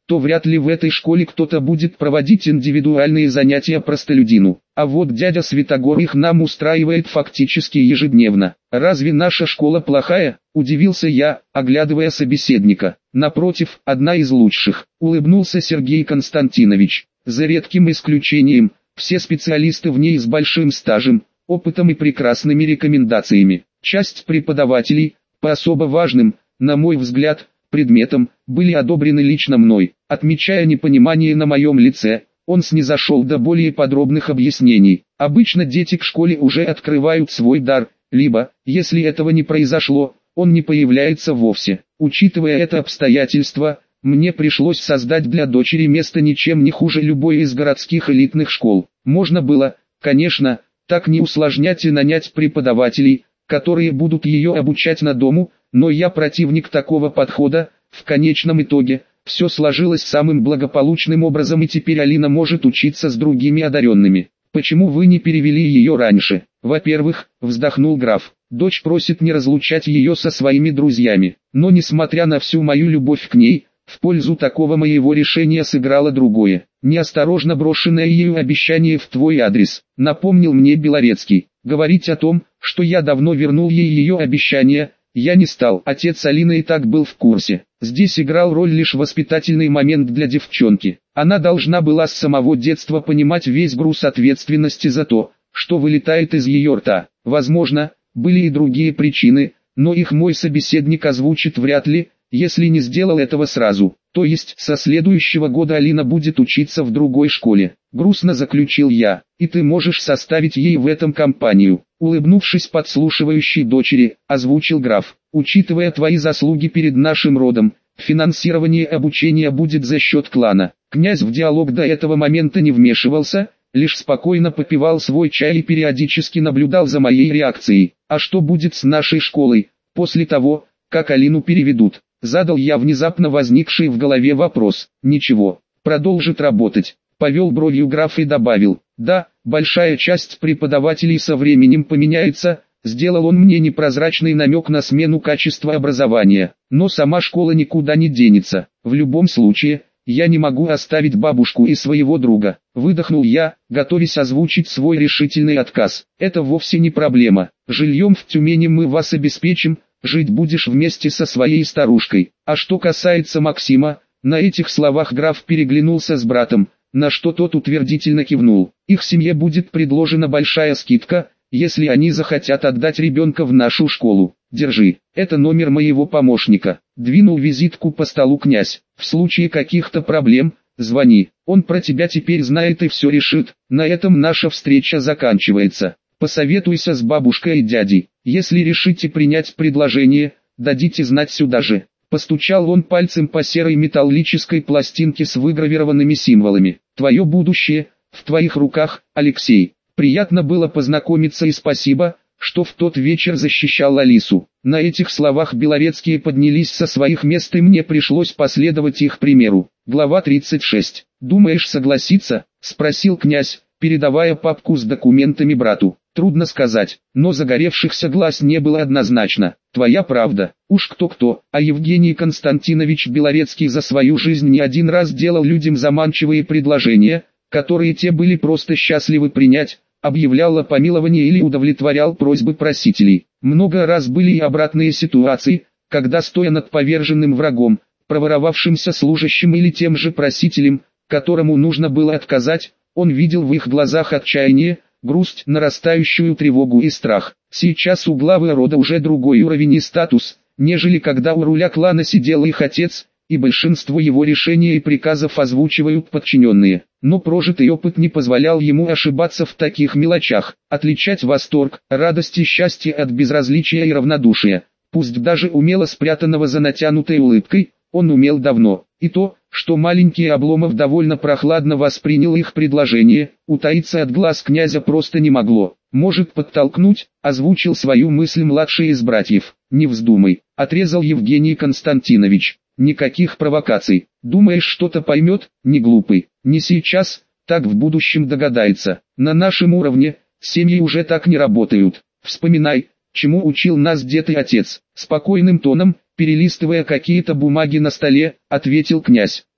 то вряд ли в этой школе кто-то будет проводить индивидуальные занятия простолюдину. А вот дядя Святогор их нам устраивает фактически ежедневно. Разве наша школа плохая? Удивился я, оглядывая собеседника. Напротив, одна из лучших, улыбнулся Сергей Константинович. За редким исключением, все специалисты в ней с большим стажем, опытом и прекрасными рекомендациями. Часть преподавателей, по особо важным, на мой взгляд, предметам, были одобрены лично мной. Отмечая непонимание на моем лице, он снизошел до более подробных объяснений. Обычно дети к школе уже открывают свой дар, либо, если этого не произошло, он не появляется вовсе. Учитывая это обстоятельство, мне пришлось создать для дочери место ничем не хуже любой из городских элитных школ. Можно было, конечно, так не усложнять и нанять преподавателей, которые будут ее обучать на дому, но я противник такого подхода. В конечном итоге, все сложилось самым благополучным образом, и теперь Алина может учиться с другими одаренными. Почему вы не перевели ее раньше? Во-первых, вздохнул граф, дочь просит не разлучать ее со своими друзьями, но несмотря на всю мою любовь к ней, в пользу такого моего решения сыграло другое, неосторожно брошенное ею обещание в твой адрес, напомнил мне Белорецкий. Говорить о том, что я давно вернул ей ее обещание, я не стал. Отец Алины и так был в курсе. Здесь играл роль лишь воспитательный момент для девчонки. Она должна была с самого детства понимать весь груз ответственности за то, что вылетает из ее рта. Возможно, были и другие причины, но их мой собеседник озвучит вряд ли, если не сделал этого сразу. То есть, со следующего года Алина будет учиться в другой школе. Грустно заключил я, и ты можешь составить ей в этом компанию. Улыбнувшись подслушивающей дочери, озвучил граф. Учитывая твои заслуги перед нашим родом, финансирование обучения будет за счет клана. Князь в диалог до этого момента не вмешивался, лишь спокойно попивал свой чай и периодически наблюдал за моей реакцией. А что будет с нашей школой, после того, как Алину переведут? Задал я внезапно возникший в голове вопрос. Ничего, продолжит работать. Повел бровью граф и добавил. Да, большая часть преподавателей со временем поменяется. Сделал он мне непрозрачный намек на смену качества образования. Но сама школа никуда не денется. В любом случае, я не могу оставить бабушку и своего друга. Выдохнул я, готовясь озвучить свой решительный отказ. Это вовсе не проблема. Жильем в Тюмени мы вас обеспечим. Жить будешь вместе со своей старушкой. А что касается Максима, на этих словах граф переглянулся с братом, на что тот утвердительно кивнул. Их семье будет предложена большая скидка, если они захотят отдать ребенка в нашу школу. Держи, это номер моего помощника. Двинул визитку по столу князь. В случае каких-то проблем, звони. Он про тебя теперь знает и все решит. На этом наша встреча заканчивается. Посоветуйся с бабушкой и дядей. Если решите принять предложение, дадите знать сюда же. Постучал он пальцем по серой металлической пластинке с выгравированными символами. Твое будущее, в твоих руках, Алексей. Приятно было познакомиться и спасибо, что в тот вечер защищал Алису. На этих словах Белорецкие поднялись со своих мест, и мне пришлось последовать их примеру. Глава 36. «Думаешь согласиться?» – спросил князь, передавая папку с документами брату. Трудно сказать, но загоревшихся глаз не было однозначно. Твоя правда. Уж кто-кто, а Евгений Константинович Белорецкий за свою жизнь не один раз делал людям заманчивые предложения, которые те были просто счастливы принять, объявлял о помиловании или удовлетворял просьбы просителей. Много раз были и обратные ситуации, когда, стоя над поверженным врагом, проворовавшимся служащим или тем же просителем, которому нужно было отказать, он видел в их глазах отчаяние, грусть, нарастающую тревогу и страх. Сейчас у главы рода уже другой уровень и статус, нежели когда у руля клана сидел их отец, и большинство его решений и приказов озвучивают подчиненные. Но прожитый опыт не позволял ему ошибаться в таких мелочах, отличать восторг, радость и счастье от безразличия и равнодушия. Пусть даже умело спрятанного за натянутой улыбкой, он умел давно. И то, что маленький Обломов довольно прохладно воспринял их предложение, утаиться от глаз князя просто не могло. «Может подтолкнуть», — озвучил свою мысль младший из братьев. «Не вздумай», — отрезал Евгений Константинович. «Никаких провокаций. Думаешь, что-то поймет? Не глупый. Не сейчас, так в будущем догадается. На нашем уровне, семьи уже так не работают. Вспоминай, чему учил нас дед и отец». Спокойным тоном, перелистывая какие-то бумаги на столе, ответил князь.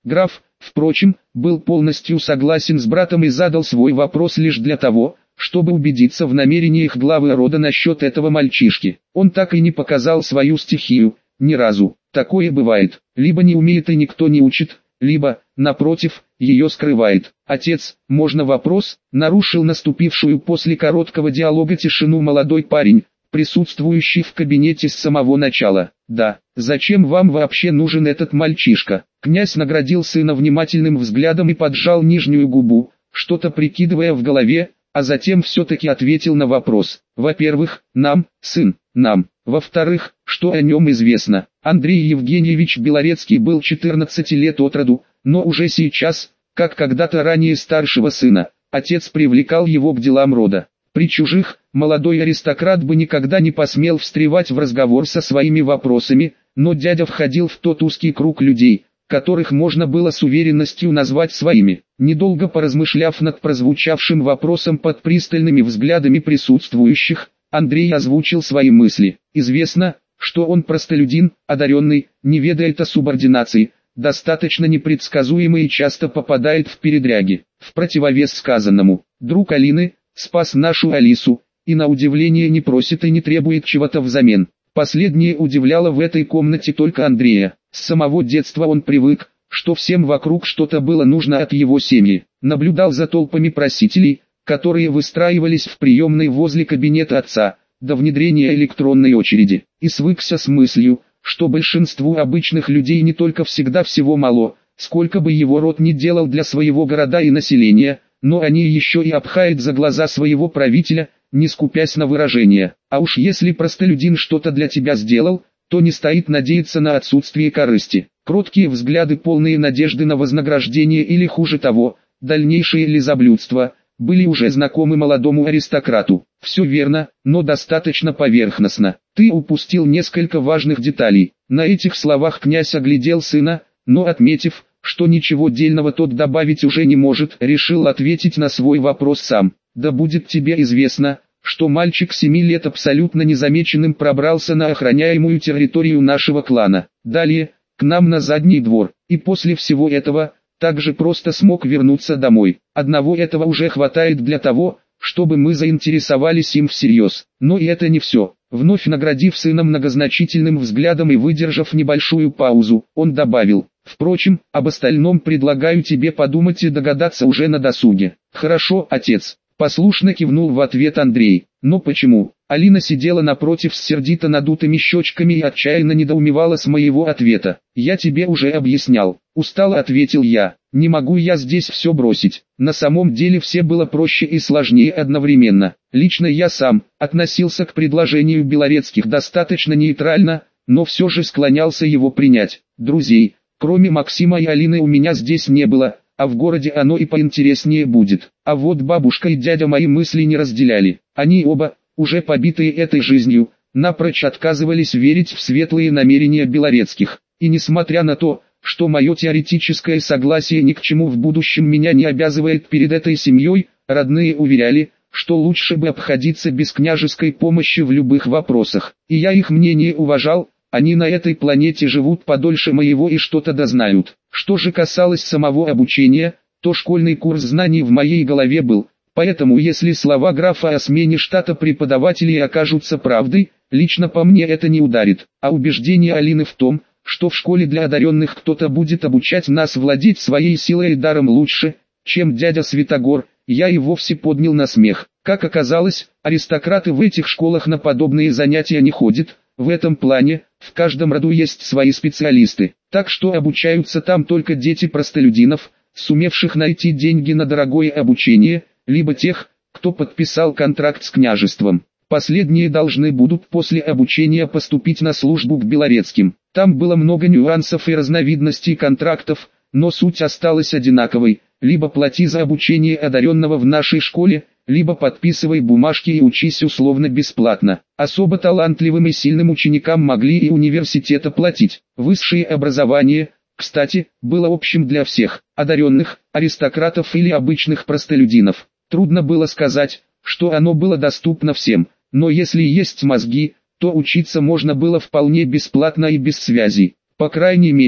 Граф, впрочем, был полностью согласен с братом и задал свой вопрос лишь для того, чтобы убедиться в намерениях главы рода насчет этого мальчишки. Он так и не показал свою стихию, ни разу. Такое бывает, либо не умеет и никто не учит, либо, напротив, ее скрывает. «Отец, можно вопрос?» — нарушил наступившую после короткого диалога тишину молодой парень, присутствующий в кабинете с самого начала. «Да, зачем вам вообще нужен этот мальчишка?» Князь наградил сына внимательным взглядом и поджал нижнюю губу, что-то прикидывая в голове, а затем все-таки ответил на вопрос. «Во-первых, нам, сын, нам. Во-вторых, что о нем известно? Андрей Евгеньевич Белорецкий был 14 лет от роду, но уже сейчас, как когда-то ранее старшего сына, отец привлекал его к делам рода. При чужих, молодой аристократ бы никогда не посмел встревать в разговор со своими вопросами, но дядя входил в тот узкий круг людей, которых можно было с уверенностью назвать своими. Недолго поразмышляв над прозвучавшим вопросом под пристальными взглядами присутствующих, Андрей озвучил свои мысли. Известно, что он простолюдин, одаренный, не ведает о субординации, достаточно непредсказуемый и часто попадает в передряги. В противовес сказанному, друг Алины, спас нашу Алису, и на удивление не просит и не требует чего-то взамен. Последнее удивляло в этой комнате только Андрея. С самого детства он привык, что всем вокруг что-то было нужно от его семьи. Наблюдал за толпами просителей, которые выстраивались в приемной возле кабинета отца, до внедрения электронной очереди, и свыкся с мыслью, что большинству обычных людей не только всегда всего мало, сколько бы его род ни делал для своего города и населения, но они еще и обхают за глаза своего правителя, не скупясь на выражения. А уж если простолюдин что-то для тебя сделал, то не стоит надеяться на отсутствие корысти. Кроткие взгляды, полные надежды на вознаграждение или хуже того, дальнейшее лизоблюдство, были уже знакомы молодому аристократу. Все верно, но достаточно поверхностно. Ты упустил несколько важных деталей. На этих словах князь оглядел сына, но отметив, что ничего дельного тот добавить уже не может, решил ответить на свой вопрос сам. Да будет тебе известно, что мальчик 7 лет абсолютно незамеченным пробрался на охраняемую территорию нашего клана. Далее, к нам на задний двор, и после всего этого, также просто смог вернуться домой. Одного этого уже хватает для того, чтобы мы заинтересовались им всерьез. Но и это не все. Вновь наградив сына многозначительным взглядом и выдержав небольшую паузу, он добавил: «Впрочем, об остальном предлагаю тебе подумать и догадаться уже на досуге». «Хорошо, отец», — послушно кивнул в ответ Андрей. «Но почему?» Алина сидела напротив с сердито надутыми щечками и отчаянно недоумевала с моего ответа. «Я тебе уже объяснял», — устало ответил я. «Не могу я здесь все бросить». На самом деле все было проще и сложнее одновременно. Лично я сам относился к предложению Белорецких достаточно нейтрально, но все же склонялся его принять. Друзей, кроме Максима и Алины, у меня здесь не было, а в городе оно и поинтереснее будет. А вот бабушка и дядя мои мысли не разделяли. Они оба, уже побитые этой жизнью, напрочь отказывались верить в светлые намерения Белорецких. И несмотря на то, что мое теоретическое согласие ни к чему в будущем меня не обязывает перед этой семьей, родные уверяли, что лучше бы обходиться без княжеской помощи в любых вопросах. И я их мнение уважал, они на этой планете живут подольше моего и что-то дознают. Что же касалось самого обучения, то школьный курс знаний в моей голове был. Поэтому если слова графа о смене штата преподавателей окажутся правдой, лично по мне это не ударит. А убеждение Алины в том, что в школе для одаренных кто-то будет обучать нас владеть своей силой и даром лучше, чем дядя Святогор, я и вовсе поднял на смех. Как оказалось, аристократы в этих школах на подобные занятия не ходят. В этом плане, в каждом роду есть свои специалисты, так что обучаются там только дети простолюдинов, сумевших найти деньги на дорогое обучение, либо тех, кто подписал контракт с княжеством. Последние должны будут после обучения поступить на службу к Белорецким. Там было много нюансов и разновидностей контрактов, но суть осталась одинаковой: либо плати за обучение одаренного в нашей школе, либо подписывай бумажки и учись условно бесплатно. Особо талантливым и сильным ученикам могли и университета платить. Высшее образование, кстати, было общим для всех, одаренных, аристократов или обычных простолюдинов. Трудно было сказать, что оно было доступно всем, но если есть мозги, то учиться можно было вполне бесплатно и без связей. По крайней мере,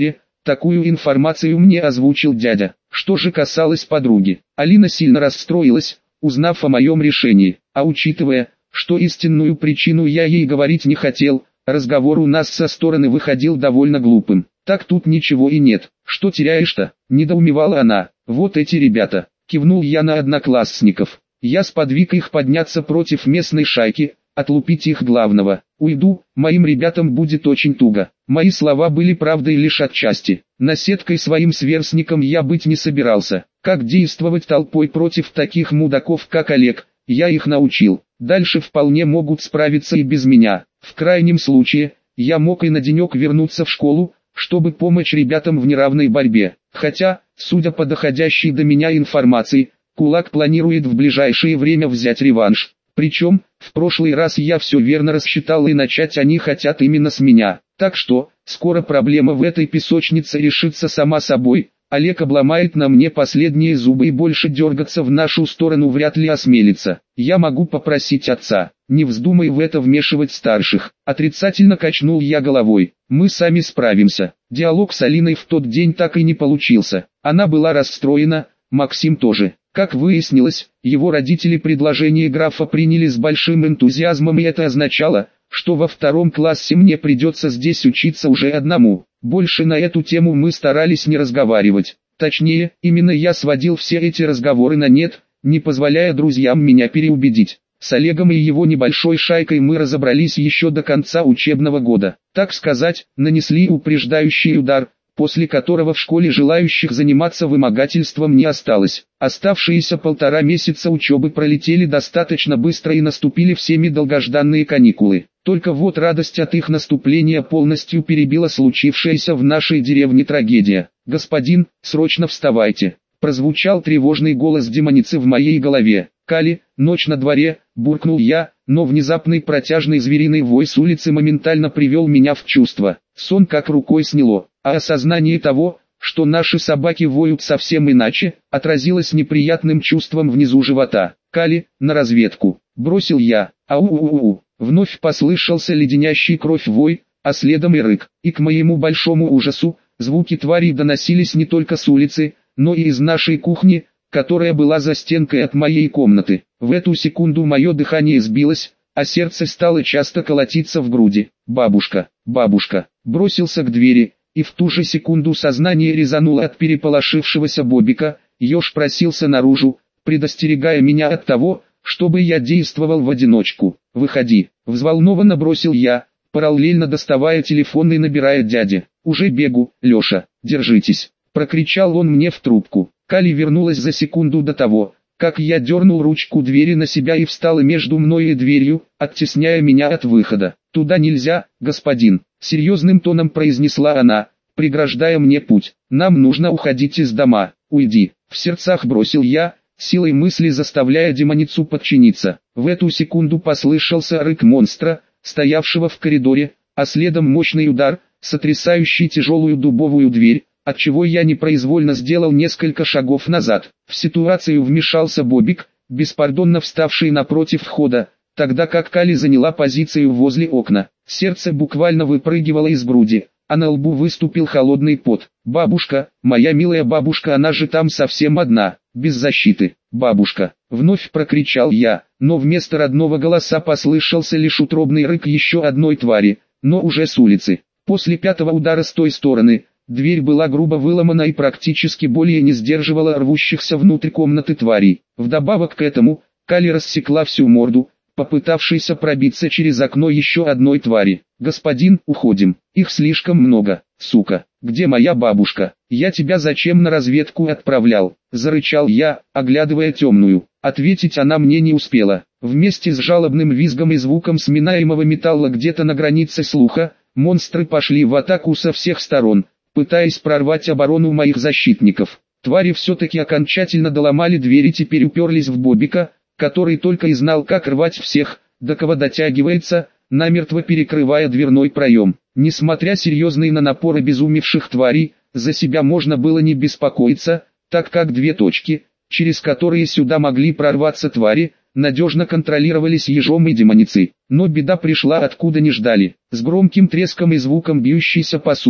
Такую информацию мне озвучил дядя. Что же касалось подруги, Алина сильно расстроилась, узнав о моем решении, а учитывая, что истинную причину я ей говорить не хотел, разговор у нас со стороны выходил довольно глупым. Так тут ничего и нет, что теряешь-то, недоумевала она. Вот эти ребята, кивнул я на одноклассников. Я сподвиг их подняться против местной шайки, отлупить их главного. Уйду, моим ребятам будет очень туго. Мои слова были правдой лишь отчасти. Наседкой своим сверстникам я быть не собирался. Как действовать толпой против таких мудаков, как Олег, я их научил. Дальше вполне могут справиться и без меня. В крайнем случае, я мог и на денек вернуться в школу, чтобы помочь ребятам в неравной борьбе. Хотя, судя по доходящей до меня информации, Кулак планирует в ближайшее время взять реванш. Причем, в прошлый раз я все верно рассчитал и начать они хотят именно с меня. Так что, скоро проблема в этой песочнице решится сама собой. Олег обломает на мне последние зубы и больше дергаться в нашу сторону вряд ли осмелится. Я могу попросить отца, не вздумай в это вмешивать старших. Отрицательно качнул я головой. Мы сами справимся. Диалог с Алиной в тот день так и не получился. Она была расстроена, Максим тоже. Как выяснилось, его родители предложение графа приняли с большим энтузиазмом, и это означало, что во 2 классе мне придется здесь учиться уже одному. Больше на эту тему мы старались не разговаривать. Точнее, именно я сводил все эти разговоры на нет, не позволяя друзьям меня переубедить. С Олегом и его небольшой шайкой мы разобрались еще до конца учебного года. Так сказать, нанесли упреждающий удар, после которого в школе желающих заниматься вымогательством не осталось. Оставшиеся 1,5 месяца учебы пролетели достаточно быстро и наступили всеми долгожданные каникулы. Только вот радость от их наступления полностью перебила случившаяся в нашей деревне трагедия. «Господин, срочно вставайте!» Прозвучал тревожный голос демоницы в моей голове. «Кали, ночь на дворе», — буркнул я, но внезапный протяжный звериный вой с улицы моментально привел меня в чувство. Сон как рукой сняло, а осознание того, что наши собаки воют совсем иначе, отразилось неприятным чувством внизу живота. «Кали, на разведку», — бросил я. «Ау-у-у-у». Вновь послышался леденящий кровь вой, а следом и рык. И к моему большому ужасу, звуки тварей доносились не только с улицы, но и из нашей кухни, которая была за стенкой от моей комнаты. В эту секунду мое дыхание сбилось, а сердце стало часто колотиться в груди. «Бабушка, бабушка!» Бросился к двери, и в ту же секунду сознание резануло от переполошившегося Бобика. Еж просился наружу, предостерегая меня от того, чтобы я действовал в одиночку. «Выходи!» — взволнованно бросил я, параллельно доставая телефон и набирая дяде. «Уже бегу, Леша, держитесь!» — прокричал он мне в трубку. Кали вернулась за секунду до того, как я дернул ручку двери на себя и встала между мной и дверью, оттесняя меня от выхода. «Туда нельзя, господин», — серьезным тоном произнесла она, преграждая мне путь. «Нам нужно уходить из дома». «Уйди», — в сердцах бросил я, силой мысли заставляя демоницу подчиниться. В эту секунду послышался рык монстра, стоявшего в коридоре, а следом мощный удар, сотрясающий тяжелую дубовую дверь, отчего я непроизвольно сделал несколько шагов назад. В ситуацию вмешался Бобик, беспардонно вставший напротив входа, тогда как Кали заняла позицию возле окна. Сердце буквально выпрыгивало из груди, а на лбу выступил холодный пот. «Бабушка, моя милая бабушка, она же там совсем одна, без защиты». «Бабушка!» — вновь прокричал я, но вместо родного голоса послышался лишь утробный рык еще одной твари, но уже с улицы. После 5-го удара с той стороны, дверь была грубо выломана и практически более не сдерживала рвущихся внутрь комнаты тварей. Вдобавок к этому, Кали рассекла всю морду, попытавшийся пробиться через окно еще одной твари. «Господин, уходим, их слишком много, сука, где моя бабушка? Я тебя зачем на разведку отправлял?» — зарычал я, оглядывая темную. Ответить она мне не успела. Вместе с жалобным визгом и звуком сминаемого металла где-то на границе слуха, монстры пошли в атаку со всех сторон, пытаясь прорвать оборону моих защитников. Твари все-таки окончательно доломали дверь и теперь уперлись в Бобика, который только и знал, как рвать всех, до кого дотягивается, намертво перекрывая дверной проем. Несмотря серьезный на напор обезумевших тварей, за себя можно было не беспокоиться, так как 2 точки, через которые сюда могли прорваться твари, надежно контролировались ежом и демоницей. Но беда пришла откуда не ждали. С громким треском и звуком бьющейся посуды,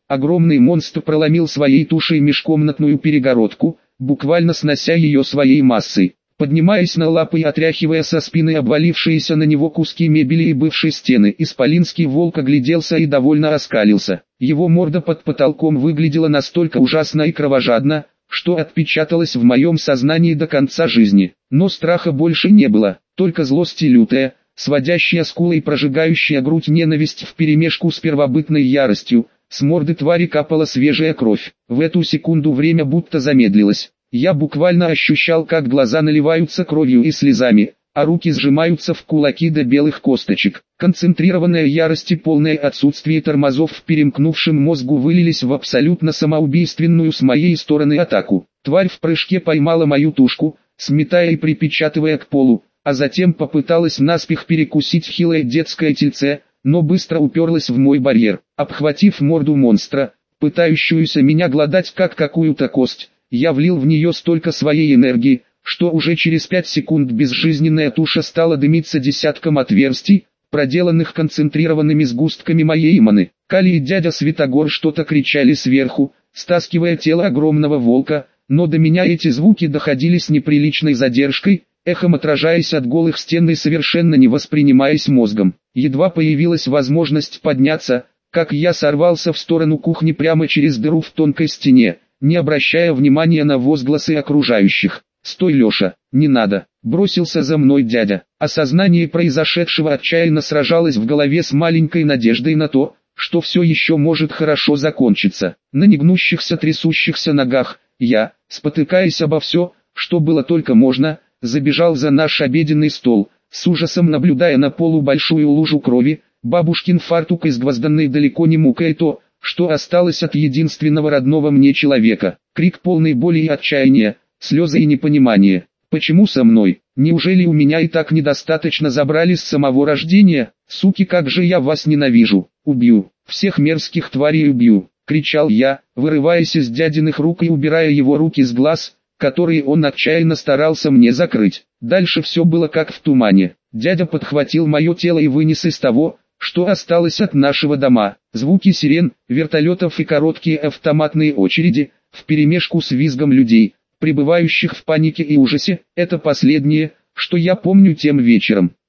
Огромный монстр проломил своей тушей межкомнатную перегородку, буквально снося ее своей массой. Поднимаясь на лапы и отряхивая со спины обвалившиеся на него куски мебели и бывшей стены, исполинский волк огляделся и довольно оскалился. Его морда под потолком выглядела настолько ужасно и кровожадно, что отпечаталось в моем сознании до конца жизни. Но страха больше не было, только злость и лютая, сводящая скулы и прожигающая грудь ненависть вперемешку с первобытной яростью. С морды твари капала свежая кровь. В эту секунду время будто замедлилось. Я буквально ощущал, как глаза наливаются кровью и слезами, а руки сжимаются в кулаки до белых косточек. Концентрированная ярость и полное отсутствие тормозов в перемкнувшем мозгу вылились в абсолютно самоубийственную с моей стороны атаку. Тварь в прыжке поймала мою тушку, сметая и припечатывая к полу, а затем попыталась наспех перекусить хилое детское тельце, но быстро уперлась в мой барьер. Обхватив морду монстра, пытающуюся меня глодать как какую-то кость, я влил в нее столько своей энергии, что уже через 5 секунд безжизненная туша стала дымиться десятком отверстий, проделанных концентрированными сгустками моей маны. Кали и дядя Святогор что-то кричали сверху, стаскивая тело огромного волка, но до меня эти звуки доходили с неприличной задержкой, эхом отражаясь от голых стен и совершенно не воспринимаясь мозгом. Едва появилась возможность подняться, как я сорвался в сторону кухни прямо через дыру в тонкой стене, не обращая внимания на возгласы окружающих. «Стой, Леша, не надо!» Бросился за мной дядя. Осознание произошедшего отчаянно сражалось в голове с маленькой надеждой на то, что все еще может хорошо закончиться. На негнущихся трясущихся ногах, я, спотыкаясь обо все, что было только можно, забежал за наш обеденный стол, с ужасом наблюдая на полу большую лужу крови. Бабушкин фартук, изгвозданный далеко не мукой, то, что осталось от единственного родного мне человека. Крик полный боли и отчаяния, слезы и непонимание. Почему со мной? Неужели у меня и так недостаточно забрали с самого рождения? Суки, как же я вас ненавижу! Убью! Всех мерзких тварей убью! Кричал я, вырываясь из дядиных рук и убирая его руки с глаз, которые он отчаянно старался мне закрыть. Дальше все было как в тумане. Дядя подхватил мое тело и вынес из того, что осталось от нашего дома. Звуки сирен, вертолетов и короткие автоматные очереди, вперемешку с визгом людей, пребывающих в панике и ужасе, это последнее, что я помню тем вечером.